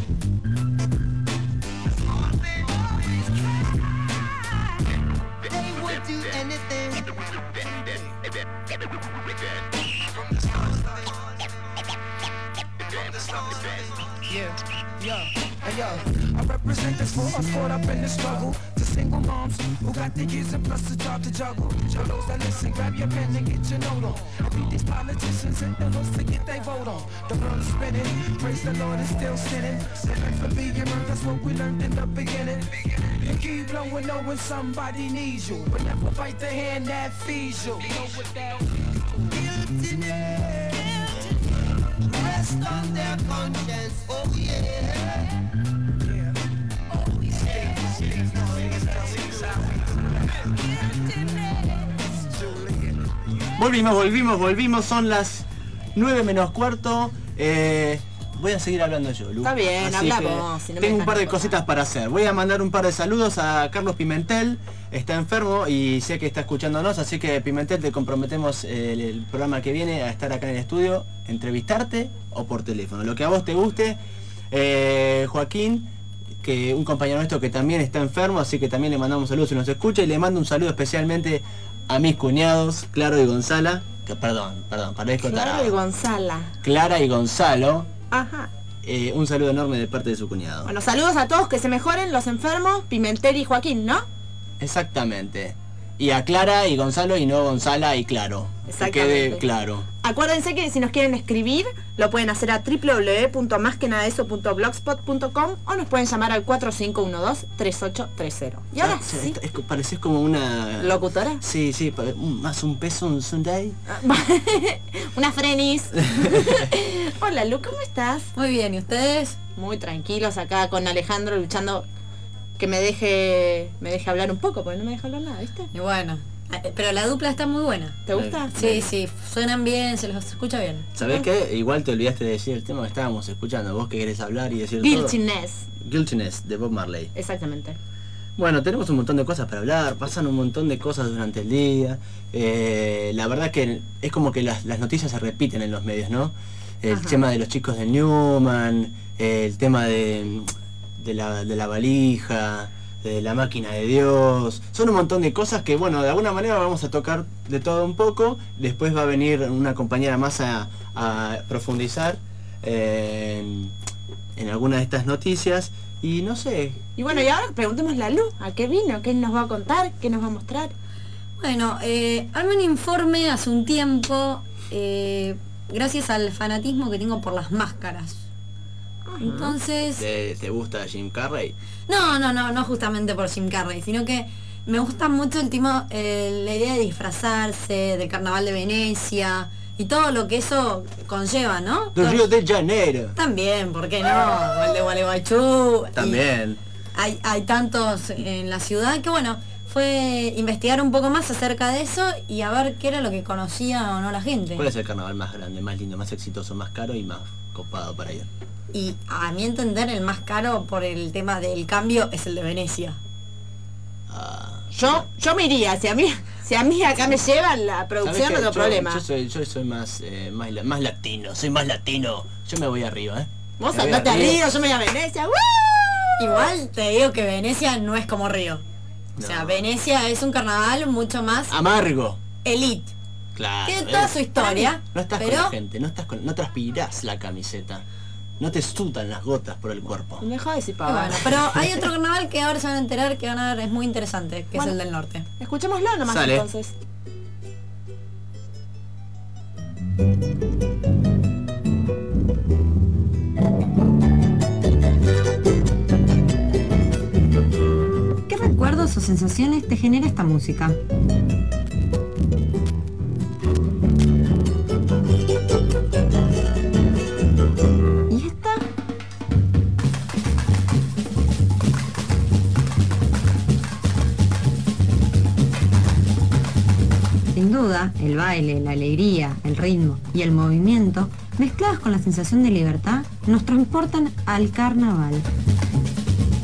They would do anything. Yeah, yeah, hey yo, I represent this for us caught up in the struggle. To single moms who got the kids and plus the job to juggle. To those that listen, grab your pen and get your note on. And beat these politicians and the hooks to get they vote on. The world is spinning, praise the Lord is still sinning. Living for being earned, that's what we learned in the beginning. You keep blowing knowing somebody needs you, but never bite the hand that feeds you. You know what that Guiltiness rest on their conscience, oh yeah. Volvimos, volvimos, volvimos. Son las nueve menos cuarto. Eh, voy a seguir hablando yo, Lu. Está bien, Así habla que vos, si no me tengo un dejan par de hablar. cositas para hacer. Voy a mandar un par de saludos a Carlos Pimentel. Está enfermo y sé que está escuchándonos, así que Pimentel, te comprometemos el, el programa que viene a estar acá en el estudio, entrevistarte o por teléfono, lo que a vos te guste. Eh, Joaquín, que un compañero nuestro que también está enfermo, así que también le mandamos saludos si nos escucha, y le mando un saludo especialmente a mis cuñados, Claro y Gonzala, que perdón, perdón, parezco Claro tarado. y Gonzala. Clara y Gonzalo, Ajá. eh, un saludo enorme de parte de su cuñado. Bueno, saludos a todos, que se mejoren los enfermos, Pimentel y Joaquín, ¿no? Exactamente. Y a Clara y Gonzalo y no Gonzala y Claro. Que Exactamente. quede claro. Acuérdense que si nos quieren escribir, lo pueden hacer a doble u doble u doble u punto más que nada eso punto blogspot punto com o nos pueden llamar al cuatro cinco uno dos, tres ocho tres cero. Y ahora Ah, sí, sí, es- es- parecés como una... locutora. Sí, sí, pa- un- más un peso, un Sunday. Una frenis. Hola Lu, ¿cómo estás? Muy bien, ¿y ustedes? Muy tranquilos acá con Alejandro luchando que me deje me deje hablar un poco, porque no me deja hablar nada, ¿viste? Y bueno, eh, pero la dupla está muy buena. ¿Te gusta? Sí, sí, suenan bien, se los escucha bien. ¿Sabés qué? Igual te olvidaste de decir el tema que estábamos escuchando. Vos que querés hablar y decir todo. Guiltiness. Guiltiness, de Bob Marley. Exactamente. Bueno, tenemos un montón de cosas para hablar, pasan un montón de cosas durante el día. Eh, la verdad que es como que las, las noticias se repiten en los medios, ¿no? El Ajá. tema de los chicos de Newman, el tema de, de, la, de la valija, de la máquina de Dios. Son un montón de cosas que, bueno, de alguna manera vamos a tocar de todo un poco. Después va a venir una compañera más a, a profundizar eh, en, en alguna de estas noticias. Y no sé, Y bueno, y ahora preguntémosle a Lu, ¿a qué vino? ¿Qué nos va a contar? ¿Qué nos va a mostrar? Bueno, eh, armé un informe hace un tiempo, eh, gracias al fanatismo que tengo por las máscaras. Entonces, ¿te, te gusta Jim Carrey? no, no, no, no justamente por Jim Carrey, sino que me gusta mucho el timo, eh, la idea de disfrazarse, del carnaval de Venecia y todo lo que eso conlleva, ¿no? De Todo- Río de Janeiro. También, ¿por qué no? El de Gualeguaychú. y También. Hay, hay tantos en la ciudad que bueno, fue investigar un poco más acerca de eso y a ver qué era lo que conocía o no la gente. ¿Cuál es el carnaval más grande, más lindo, más exitoso, más caro y más copado para ir? Y a mi entender el más caro por el tema del cambio es el de Venecia. Ah, Yo, yo me iría, si a mí, si a mí acá me llevan la ¿sabés producción, qué? no tengo Yo- problema. Yo soy, yo soy más, eh, más, la- más latino, soy más latino. Yo me voy arriba, ¿eh? Vos Me voy andate a arriba. Río, yo me voy a Venecia. ¡Woo! Igual te digo que Venecia no es como Río. O sea, No. Venecia es un carnaval mucho más Amargo. elite. Claro. Tiene toda eh. su historia, No estás pero con la gente, no estás con, no transpirás la camiseta. No te sudan las gotas por el cuerpo. Me dejó de decir y pavadas. bueno, pero hay otro carnaval que ahora se van a enterar que van a ver, es muy interesante, que Bueno. es el del norte. Escuchémoslo nomás Sale. entonces. ¿Qué recuerdos o sensaciones te genera esta música? ¿Y esta? Sin duda, el baile, la alegría, el ritmo y el movimiento, mezclados con la sensación de libertad, nos transportan al carnaval.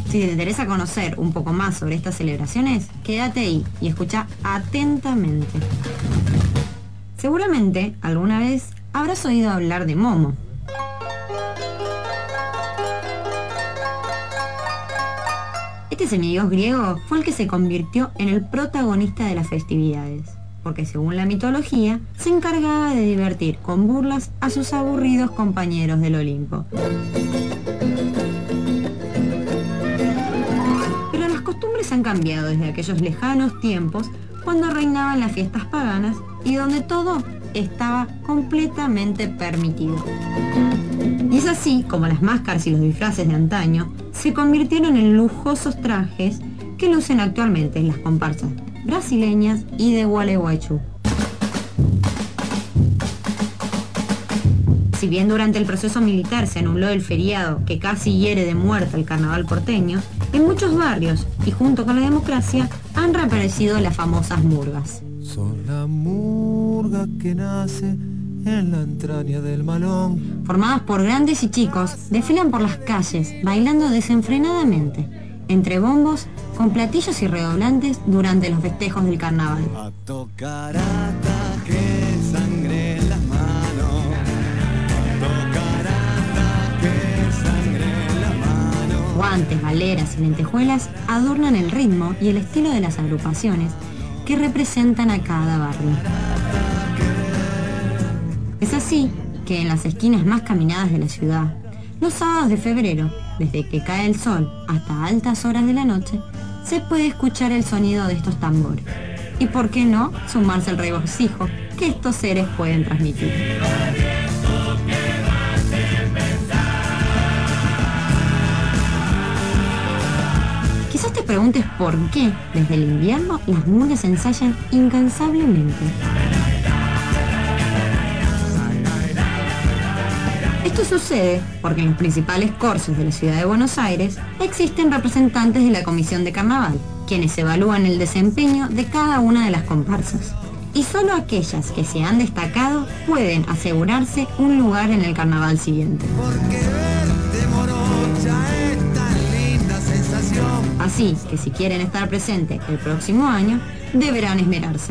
Si te interesa conocer un poco más sobre estas celebraciones, quédate ahí y escucha atentamente. Seguramente alguna vez habrás oído hablar de Momo. Este semidios griego fue el que se convirtió en el protagonista de las festividades, porque según la mitología, se encargaba de divertir con burlas a sus aburridos compañeros del Olimpo. Pero las costumbres han cambiado desde aquellos lejanos tiempos cuando reinaban las fiestas paganas y donde todo estaba completamente permitido. Y es así como las máscaras y los disfraces de antaño se convirtieron en lujosos trajes que lucen actualmente en las comparsas brasileñas y de Gualeguaychú. Si bien durante el proceso militar se anuló el feriado que casi hiere de muerte al carnaval porteño, en muchos barrios y junto con la democracia han reaparecido las famosas murgas. Son la murga que nace en la entraña del malón. Formadas por grandes y chicos, desfilan por las calles bailando desenfrenadamente, entre bombos, con platillos y redoblantes durante los festejos del carnaval. A tocar hasta que sangre en las manos. Tocar hasta que sangre en las manos. Guantes, baleras y lentejuelas adornan el ritmo y el estilo de las agrupaciones que representan a cada barrio. Es así que en las esquinas más caminadas de la ciudad, los sábados de febrero, desde que cae el sol hasta altas horas de la noche, se puede escuchar el sonido de estos tambores. Y por qué no sumarse al regocijo que estos seres pueden transmitir. Quizás te preguntes por qué desde el invierno las murgas ensayan incansablemente. Esto sucede porque en los principales corsos de la ciudad de Buenos Aires existen representantes de la Comisión de Carnaval, quienes evalúan el desempeño de cada una de las comparsas. Y solo aquellas que se han destacado pueden asegurarse un lugar en el carnaval siguiente. Porque verte morocha es tan linda sensación. Así que si quieren estar presentes el próximo año, deberán esmerarse.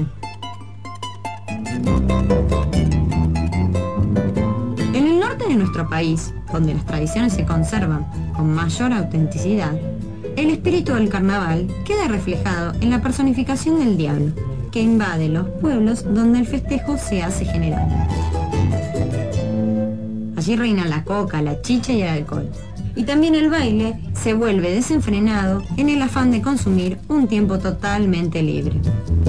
En el norte de nuestro país, donde las tradiciones se conservan con mayor autenticidad, el espíritu del carnaval queda reflejado en la personificación del diablo, que invade los pueblos donde el festejo se hace general. Allí reinan la coca, la chicha y el alcohol. Y también el baile se vuelve desenfrenado en el afán de consumir un tiempo totalmente libre.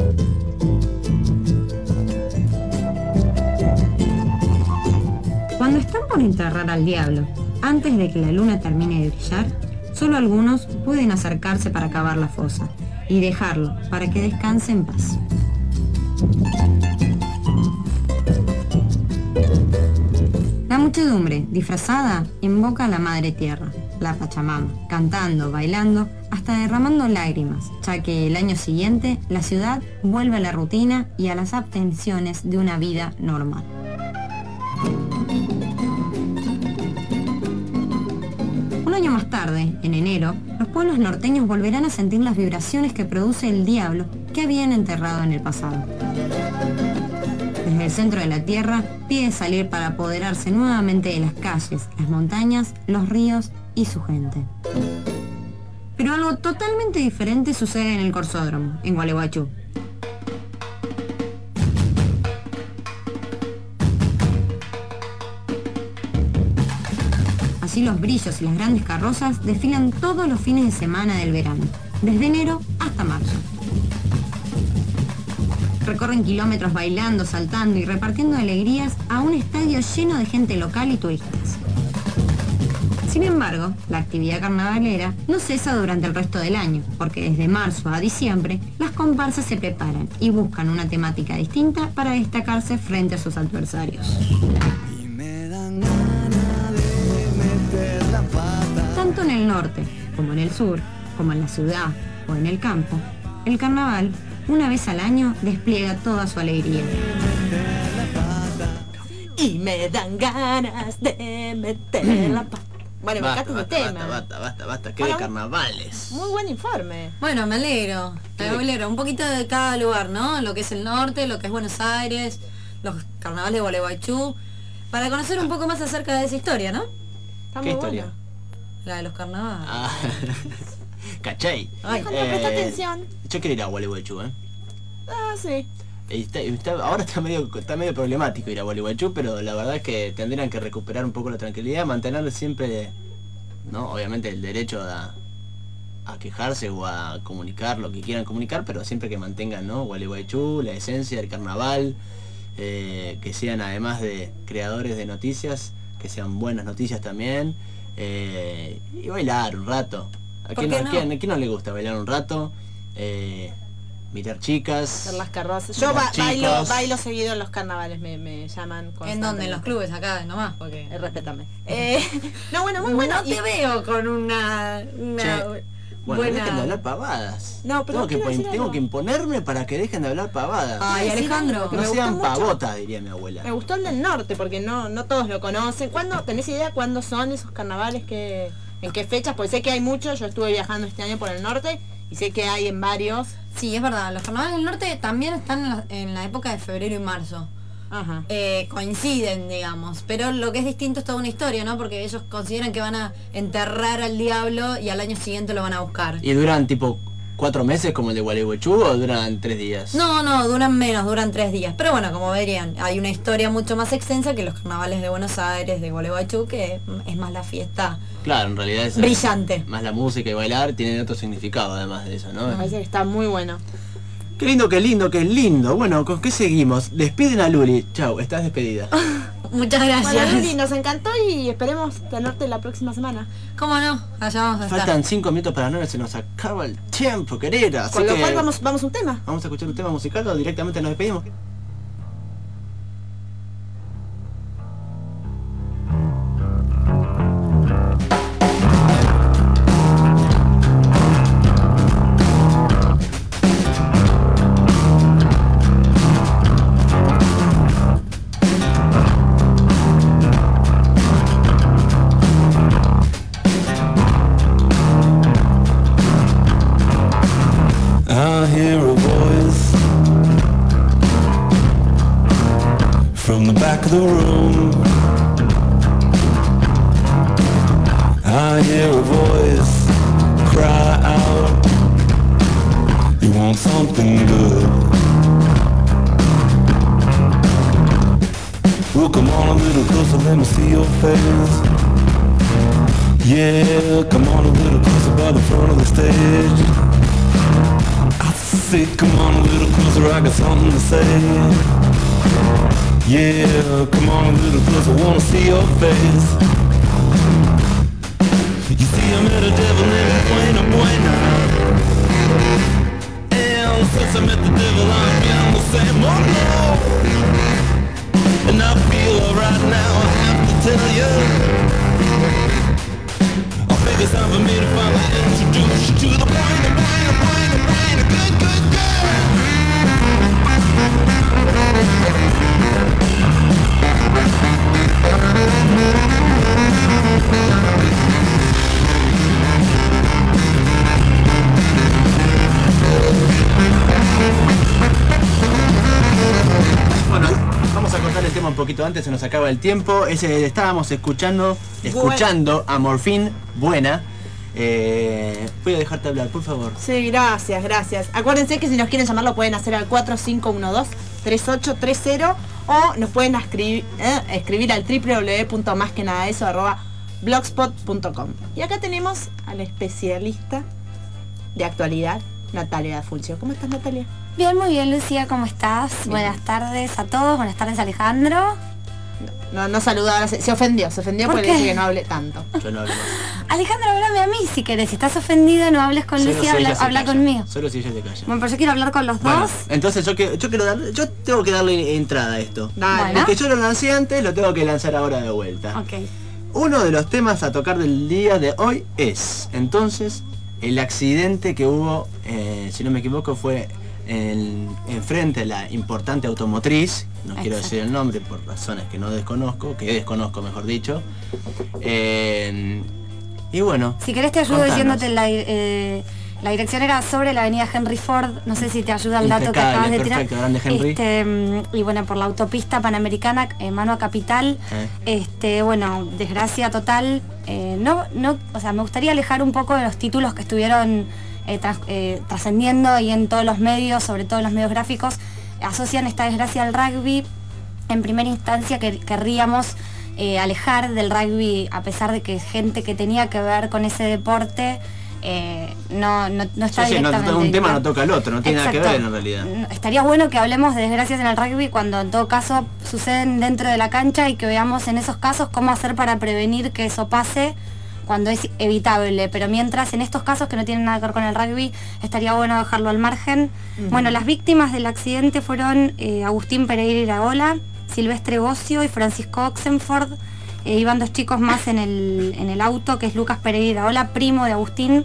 Cuando están por enterrar al diablo, antes de que la luna termine de brillar, solo algunos pueden acercarse para cavar la fosa y dejarlo para que descanse en paz. La muchedumbre, disfrazada, invoca a la Madre Tierra, la Pachamama, cantando, bailando, hasta derramando lágrimas, ya que el año siguiente la ciudad vuelve a la rutina y a las abstenciones de una vida normal. Un año más tarde, en enero, los pueblos norteños volverán a sentir las vibraciones que produce el diablo que habían enterrado en el pasado. Desde el centro de la tierra, pide salir para apoderarse nuevamente de las calles, las montañas, los ríos y su gente. Pero algo totalmente diferente sucede en el Corsódromo, en Gualeguaychú. Allí los brillos y las grandes carrozas desfilan todos los fines de semana del verano, desde enero hasta marzo. Recorren kilómetros bailando, saltando y repartiendo alegrías a un estadio lleno de gente local y turistas. Sin embargo, la actividad carnavalera no cesa durante el resto del año, porque desde marzo a diciembre las comparsas se preparan y buscan una temática distinta para destacarse frente a sus adversarios. Tanto en el norte, como en el sur, como en la ciudad o en el campo, el carnaval, una vez al año, despliega toda su alegría. Y me dan ganas de meter la pata. Bueno, me Basta, encanta basta, el basta, tema. basta, basta, basta, que de Bueno, carnavales. Muy buen informe. Bueno, me alegro, me alegro. Un poquito de cada lugar, ¿no? Lo que es el norte, lo que es Buenos Aires, los carnavales de Gualeguaychú, para conocer un poco más acerca de esa historia, ¿no? Está ¿Qué muy historia? bueno. La de los carnavales. Ah, ¿cachai? Ay, Cuando presta atención. Yo quiero ir a Gualeguaychú, ¿eh? Ah, sí. Y está- y está- ahora está medio, está medio problemático ir a Gualeguaychú, pero la verdad es que tendrían que recuperar un poco la tranquilidad, mantener siempre, ¿no? Obviamente el derecho a, a quejarse o a comunicar lo que quieran comunicar, pero siempre que mantengan, ¿no? Gualeguaychú, la esencia del carnaval, eh, que sean además de creadores de noticias, que sean buenas noticias también, eh, y bailar un rato. ¿A ¿Por quién, qué no, no? a quién- a quién no le gusta bailar un rato? Eh, mirar chicas. Hacer las carrozas. Yo Mirar ba- bailo, chicos. bailo seguido en los carnavales, me, me llaman ¿En constantemente. dónde? En los clubes acá nomás, porque... Eh, respétame. Eh, no, bueno, muy bueno. No te y- veo con una... una Che, Bueno, buena... dejen de hablar pavadas. No, pero tengo que, quiero pon- decir tengo algo. que imponerme para que dejen de hablar pavadas. Ay, Quiero decir Alejandro, algo que no me sean gustó mucho. pavotas, diría mi abuela. Me gustó el del norte, porque no, no todos lo conocen. ¿Cuándo, tenés idea cuándo son esos carnavales? Que, ¿En qué fechas? Pues sé que hay muchos, yo estuve viajando este año por el norte y sé que hay en varios. Sí, es verdad, los carnavales del norte también están en la, en la época de febrero y marzo. Ajá. Eh, coinciden, digamos, pero lo que es distinto es toda una historia, ¿no? Porque ellos consideran que van a enterrar al diablo y al año siguiente lo van a buscar. ¿Y duran tipo cuatro meses como el de Gualeguaychú o duran tres días? No, no, duran menos, duran tres días. Pero bueno, como verían, hay una historia mucho más extensa que los carnavales de Buenos Aires, de Gualeguaychú, que es más la fiesta Claro, en realidad es brillante. más la música y bailar tienen otro significado además de eso, Me ¿no? parece que está muy bueno. Qué lindo, qué lindo, qué lindo. Bueno, ¿con qué seguimos? Despiden a Luli. Chau, estás despedida. Muchas gracias. Bueno, Luli, nos encantó y esperemos tenerte la próxima semana. ¿Cómo no? Allá vamos a estar. Faltan cinco minutos para nueve, se nos acaba el tiempo, querida. Así Con lo que cual vamos, vamos a un tema. vamos a escuchar un tema musical o directamente nos despedimos. I hear a voice from the back of the room. I hear a voice cry out, you want something good. Well, come on a little closer, let me see your face. Yeah, come on a little closer by the front of the stage. I said, come on a little closer, I got something to say. Yeah, come on a little closer, wanna see your face. You see, I met a devil named Buena Buena, and since I met the devil, I'm beyond the same. Oh no, and I feel alright now, I have to tell you. I think it's time for me to finally introduce you to the Buena Buena Buena Buena good good Bueno, vamos a cortar el tema un poquito antes, se nos acaba el tiempo. Ese, estábamos escuchando, escuchando a Morfín, Buena. Eh, voy a dejarte hablar, por favor. Sí, gracias, gracias. Acuérdense que si nos quieren llamar lo pueden hacer al cuatro cinco uno dos, tres ocho tres cero o nos pueden escribir, eh, escribir al doble u doble u doble u punto más que nada eso arroba blogspot punto com. Y acá tenemos al especialista de actualidad, Natalia D'Afuncio. ¿Cómo estás, Natalia? Bien, muy bien, Lucía, ¿cómo estás? Buenas tardes a todos, buenas tardes, Alejandro. No, no saluda, ahora se, se ofendió, se ofendió ¿Por porque qué? dice que no hable tanto. Yo no hablo más. Alejandro, háblame a mí si querés. Si estás ofendido, no hables con Solo Lucía, si habla, ella se habla calla. conmigo. Solo si ella te calla. Bueno, pero yo quiero hablar con los Bueno, dos. entonces yo, que, yo quiero darle, yo tengo que darle entrada a esto. Dale. Bueno. Porque yo lo lancé antes, lo tengo que lanzar ahora de vuelta. Ok. Uno de los temas a tocar del día de hoy es, entonces, el accidente que hubo, eh, si no me equivoco, fue en, enfrente de la importante automotriz no quiero Exacto. decir el nombre por razones que no desconozco, que desconozco mejor dicho. Eh, y bueno. Si querés te ayudo contanos. diciéndote la, eh, la dirección era sobre la avenida Henry Ford, no sé si te ayuda el dato que Impecable, acabas de perfecto, tirar. grande Henry. Este, mm, y bueno, por la autopista panamericana, eh, mano a Capital, Eh. este, bueno, desgracia total. Eh, no, no, o sea, me gustaría alejar un poco de los títulos que estuvieron eh, tras- eh, trascendiendo y en todos los medios, sobre todo en los medios gráficos, asocian esta desgracia al rugby. En primera instancia que querríamos eh, alejar del rugby, a pesar de que gente que tenía que ver con ese deporte eh, no, no, no está Sí, sí, no, directamente un tema no vinculado. toca al otro, no tiene nada que Exacto. ver en realidad. No, estaría bueno que hablemos de desgracias en el rugby cuando en todo caso suceden dentro de la cancha y que veamos en esos casos cómo hacer para prevenir que eso pase cuando es evitable, pero mientras en estos casos que no tienen nada que ver con el rugby, estaría bueno dejarlo al margen. Ujú. Bueno, las víctimas del accidente fueron eh, Agustín Pereira Iraola, Silvestre Bocio y Francisco Oxenford. Eh, iban dos chicos más en el, en el auto, que es Lucas Pereira Iraola, primo de Agustín,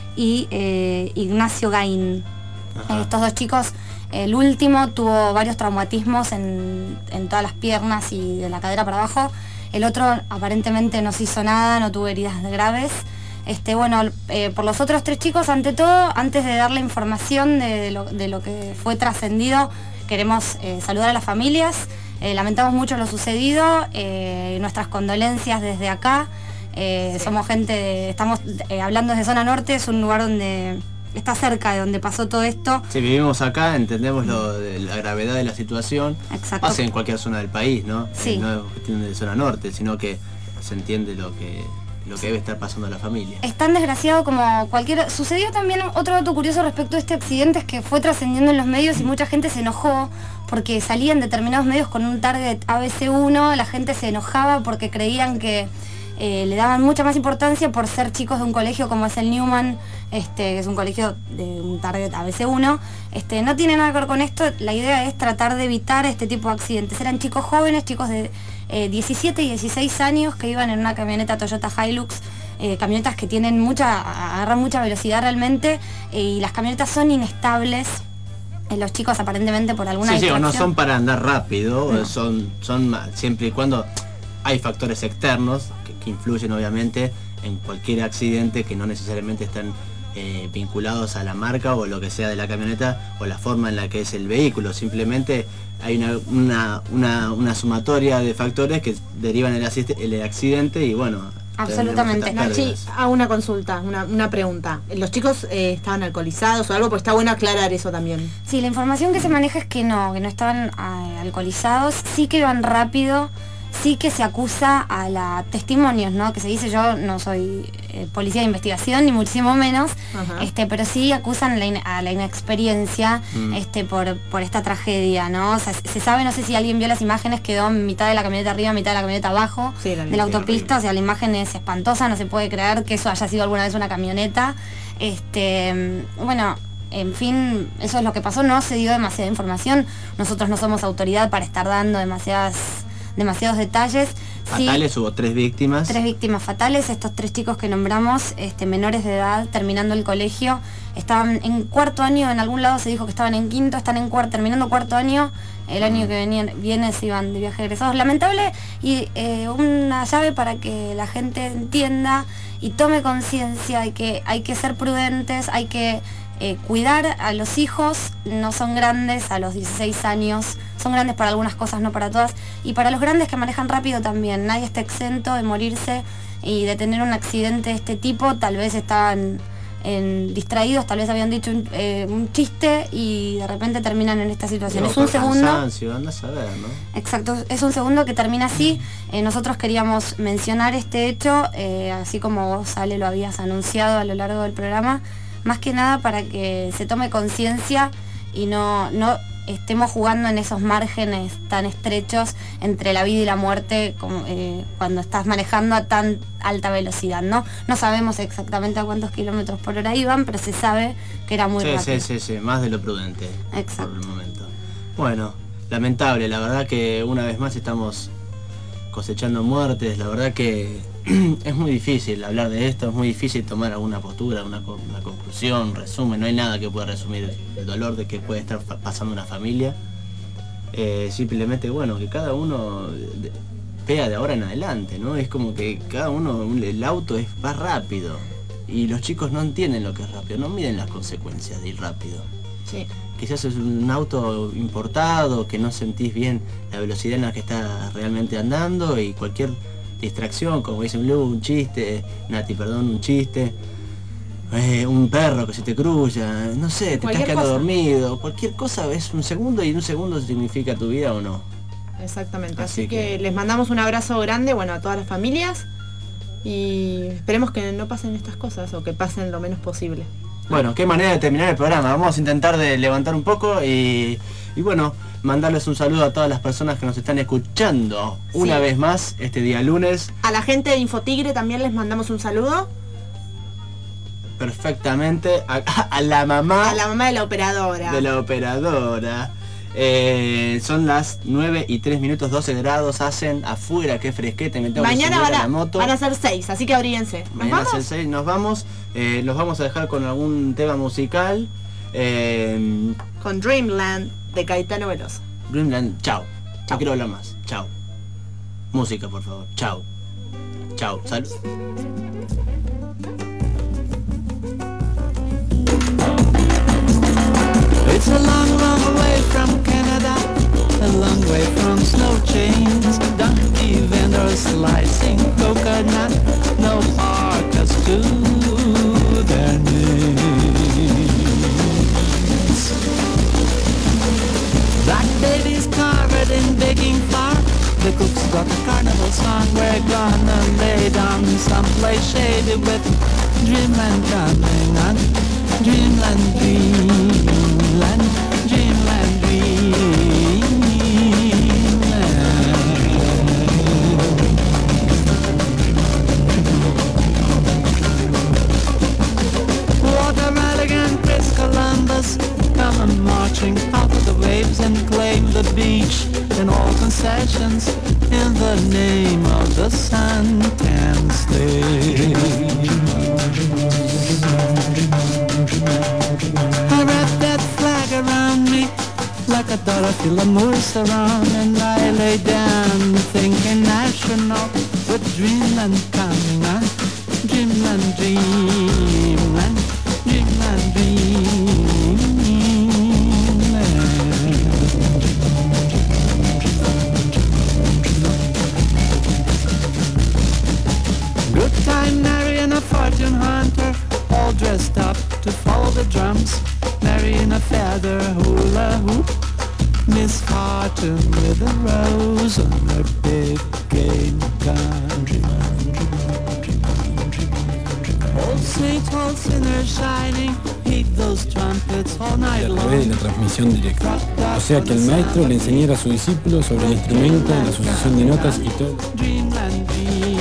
y eh, Ignacio Gain. Eh, estos dos chicos, el último tuvo varios traumatismos en, en todas las piernas y de la cadera para abajo. El otro aparentemente no se hizo nada, no tuvo heridas graves. Este, bueno, eh, por los otros tres chicos, ante todo, antes de darle información de, de lo, de lo que fue trascendido, queremos eh, saludar a las familias. Eh, lamentamos mucho lo sucedido, eh, nuestras condolencias desde acá. Eh, Sí. Somos gente, de- estamos eh, hablando desde Zona Norte, es un lugar donde está cerca de donde pasó todo esto. Si vivimos acá, entendemos lo de la gravedad de la situación. Exacto. Pasa en cualquier zona del país, ¿no? Sí. Eh, no es cuestión de zona norte, sino que se entiende lo que lo que debe estar pasando a la familia. Es tan desgraciado como cualquier... Sucedió también otro dato curioso respecto a este accidente, es que fue trascendiendo en los medios y mucha gente se enojó porque salían determinados medios con un target A B C uno, la gente se enojaba porque creían que eh, le daban mucha más importancia por ser chicos de un colegio como es el Newman, este, que es un colegio de un target A B C uno. Este, no tiene nada que ver con esto, la idea es tratar de evitar este tipo de accidentes. Eran chicos jóvenes, chicos de eh, diecisiete y dieciséis años que iban en una camioneta Toyota Hilux, eh, camionetas que tienen mucha, agarran mucha velocidad realmente, eh, y las camionetas son inestables. Eh, los chicos aparentemente por alguna Sí, sí, o no distracción- son para andar rápido, No. son, son ma- siempre y cuando hay factores externos que, que influyen obviamente en cualquier accidente que no necesariamente están eh, vinculados a la marca o lo que sea de la camioneta o la forma en la que es el vehículo. Simplemente hay una, una, una, una sumatoria de factores que derivan el, asiste- el accidente y bueno. Absolutamente. tenemos estas Nachi, pérdidas. hago una consulta, una, una pregunta. ¿Los chicos eh, estaban alcoholizados o algo? Pues está bueno aclarar eso también. Sí, la información que se maneja es que no, que no estaban ah, alcoholizados, sí que iban rápido, sí que se acusa a la testimonios, ¿no? Que se dice, yo no soy eh, policía de investigación, ni muchísimo menos, Ajá. este, pero sí acusan la in- a la inexperiencia Mm. este, por, por esta tragedia, ¿no? O sea, se se sabe, no sé si alguien vio las imágenes, quedó mitad de la camioneta arriba, mitad de la camioneta abajo Sí, la vi, de la sí, autopista, o sea, la imagen es espantosa, no se puede creer que eso haya sido alguna vez una camioneta. Este, bueno, en fin, eso es lo que pasó, no se dio demasiada información, nosotros no somos autoridad para estar dando demasiadas, demasiados detalles. Sí, Fatales, hubo tres víctimas. tres víctimas fatales, estos tres chicos que nombramos, este, menores de edad, terminando el colegio, estaban en cuarto año, en algún lado se dijo que estaban en quinto, están en cuarto, terminando cuarto año, el año que venían, viene se iban de viaje egresados. Lamentable, y eh, una llave para que la gente entienda y tome conciencia de que hay que ser prudentes, hay que eh, cuidar a los hijos, no son grandes a los dieciséis años, son grandes para algunas cosas, no para todas, y para los grandes que manejan rápido también, nadie está exento de morirse y de tener un accidente de este tipo. Tal vez estaban en- distraídos, tal vez habían dicho un, eh, un chiste y de repente terminan en esta situación. No, Es un por segundo. cansancio, anda a saber, ¿no? Exacto, es un segundo que termina así. Eh, nosotros queríamos mencionar este hecho, eh, así como vos, Ale, lo habías anunciado a lo largo del programa, más que nada para que se tome conciencia y no, no estemos jugando en esos márgenes tan estrechos entre la vida y la muerte como, eh, cuando estás manejando a tan alta velocidad, ¿no? No sabemos exactamente a cuántos kilómetros por hora iban, pero se sabe que era muy Sí, rápido. sí, sí, sí, más de lo prudente. Exacto. Por el momento. Bueno, lamentable, la verdad que una vez más estamos cosechando muertes, la verdad que es muy difícil hablar de esto, es muy difícil tomar alguna postura, una, co- una conclusión, un resumen, no hay nada que pueda resumir el dolor de que puede estar pa- pasando una familia. eh, simplemente, bueno, que cada uno pega de ahora en adelante, ¿no? Es como que cada uno, el auto es más rápido y los chicos no entienden lo que es rápido, no miden las consecuencias de ir rápido. Sí. Quizás es un auto importado, que no sentís bien la velocidad en la que está realmente andando y cualquier distracción, como dice Blue, un chiste, Nati, perdón, un chiste, eh, un perro que se te cruza, no sé, te Cualquier estás quedando cosa. dormido, cualquier cosa es un segundo y un segundo significa tu vida o no. Exactamente, Así así, que... que- les mandamos un abrazo grande, bueno, a todas las familias y esperemos que no pasen estas cosas o que pasen lo menos posible. Bueno, qué manera de terminar el programa. Vamos a intentar de levantar un poco y, y bueno, mandarles un saludo a todas las personas que nos están escuchando una Sí. vez más este día lunes. A la gente de Infotigre también les mandamos un saludo. Perfectamente a, a la mamá A la mamá de la operadora. de la operadora. Eh, son las nueve y tres minutos, doce grados hacen afuera, qué fresquete, me tengo que Mañana subir van a a, la moto. van a ser seis, así que abríguense. ¿Nos Mañana vamos? es el seis, nos vamos. Eh, los vamos a dejar con algún tema musical. Eh, Con Dreamland de Caetano Veloso. Dreamland, chao. No quiero hablar más. Chao. Música, por favor. Chao. Chao. Salud. It's a long, long way from Canada, a long way from snow chains, donkey vendors slicing coconut, no parkas to their names. Black babies covered in baking flour, the cook's got a carnival song, we're gonna lay down someplace shady with dreamland coming on. Dreamland, dreamland, dreamland, dreamland. Walter Raleigh, Chris Columbus come a marching out of the waves and claim the beach and all concessions in the name of the suntan state. I wrap that flag around me like a Dorothy Lamour surround, and I lay down thinking national with dreamland coming on. Dreamland, dreamland, dreamland, dreamland. Good time, Mary and a fortune hunter, all dressed up to follow the drums. Mary in a feather hula hoop, Miss Fortune with a rose on her big game gun. Old saints, old sinners shining, heed those trumpets all night A través de long. la transmisión directa. O sea que el maestro le enseñara a su discípulo sobre el instrumento, la sucesión de notas y todo. Dreamland, dreamland.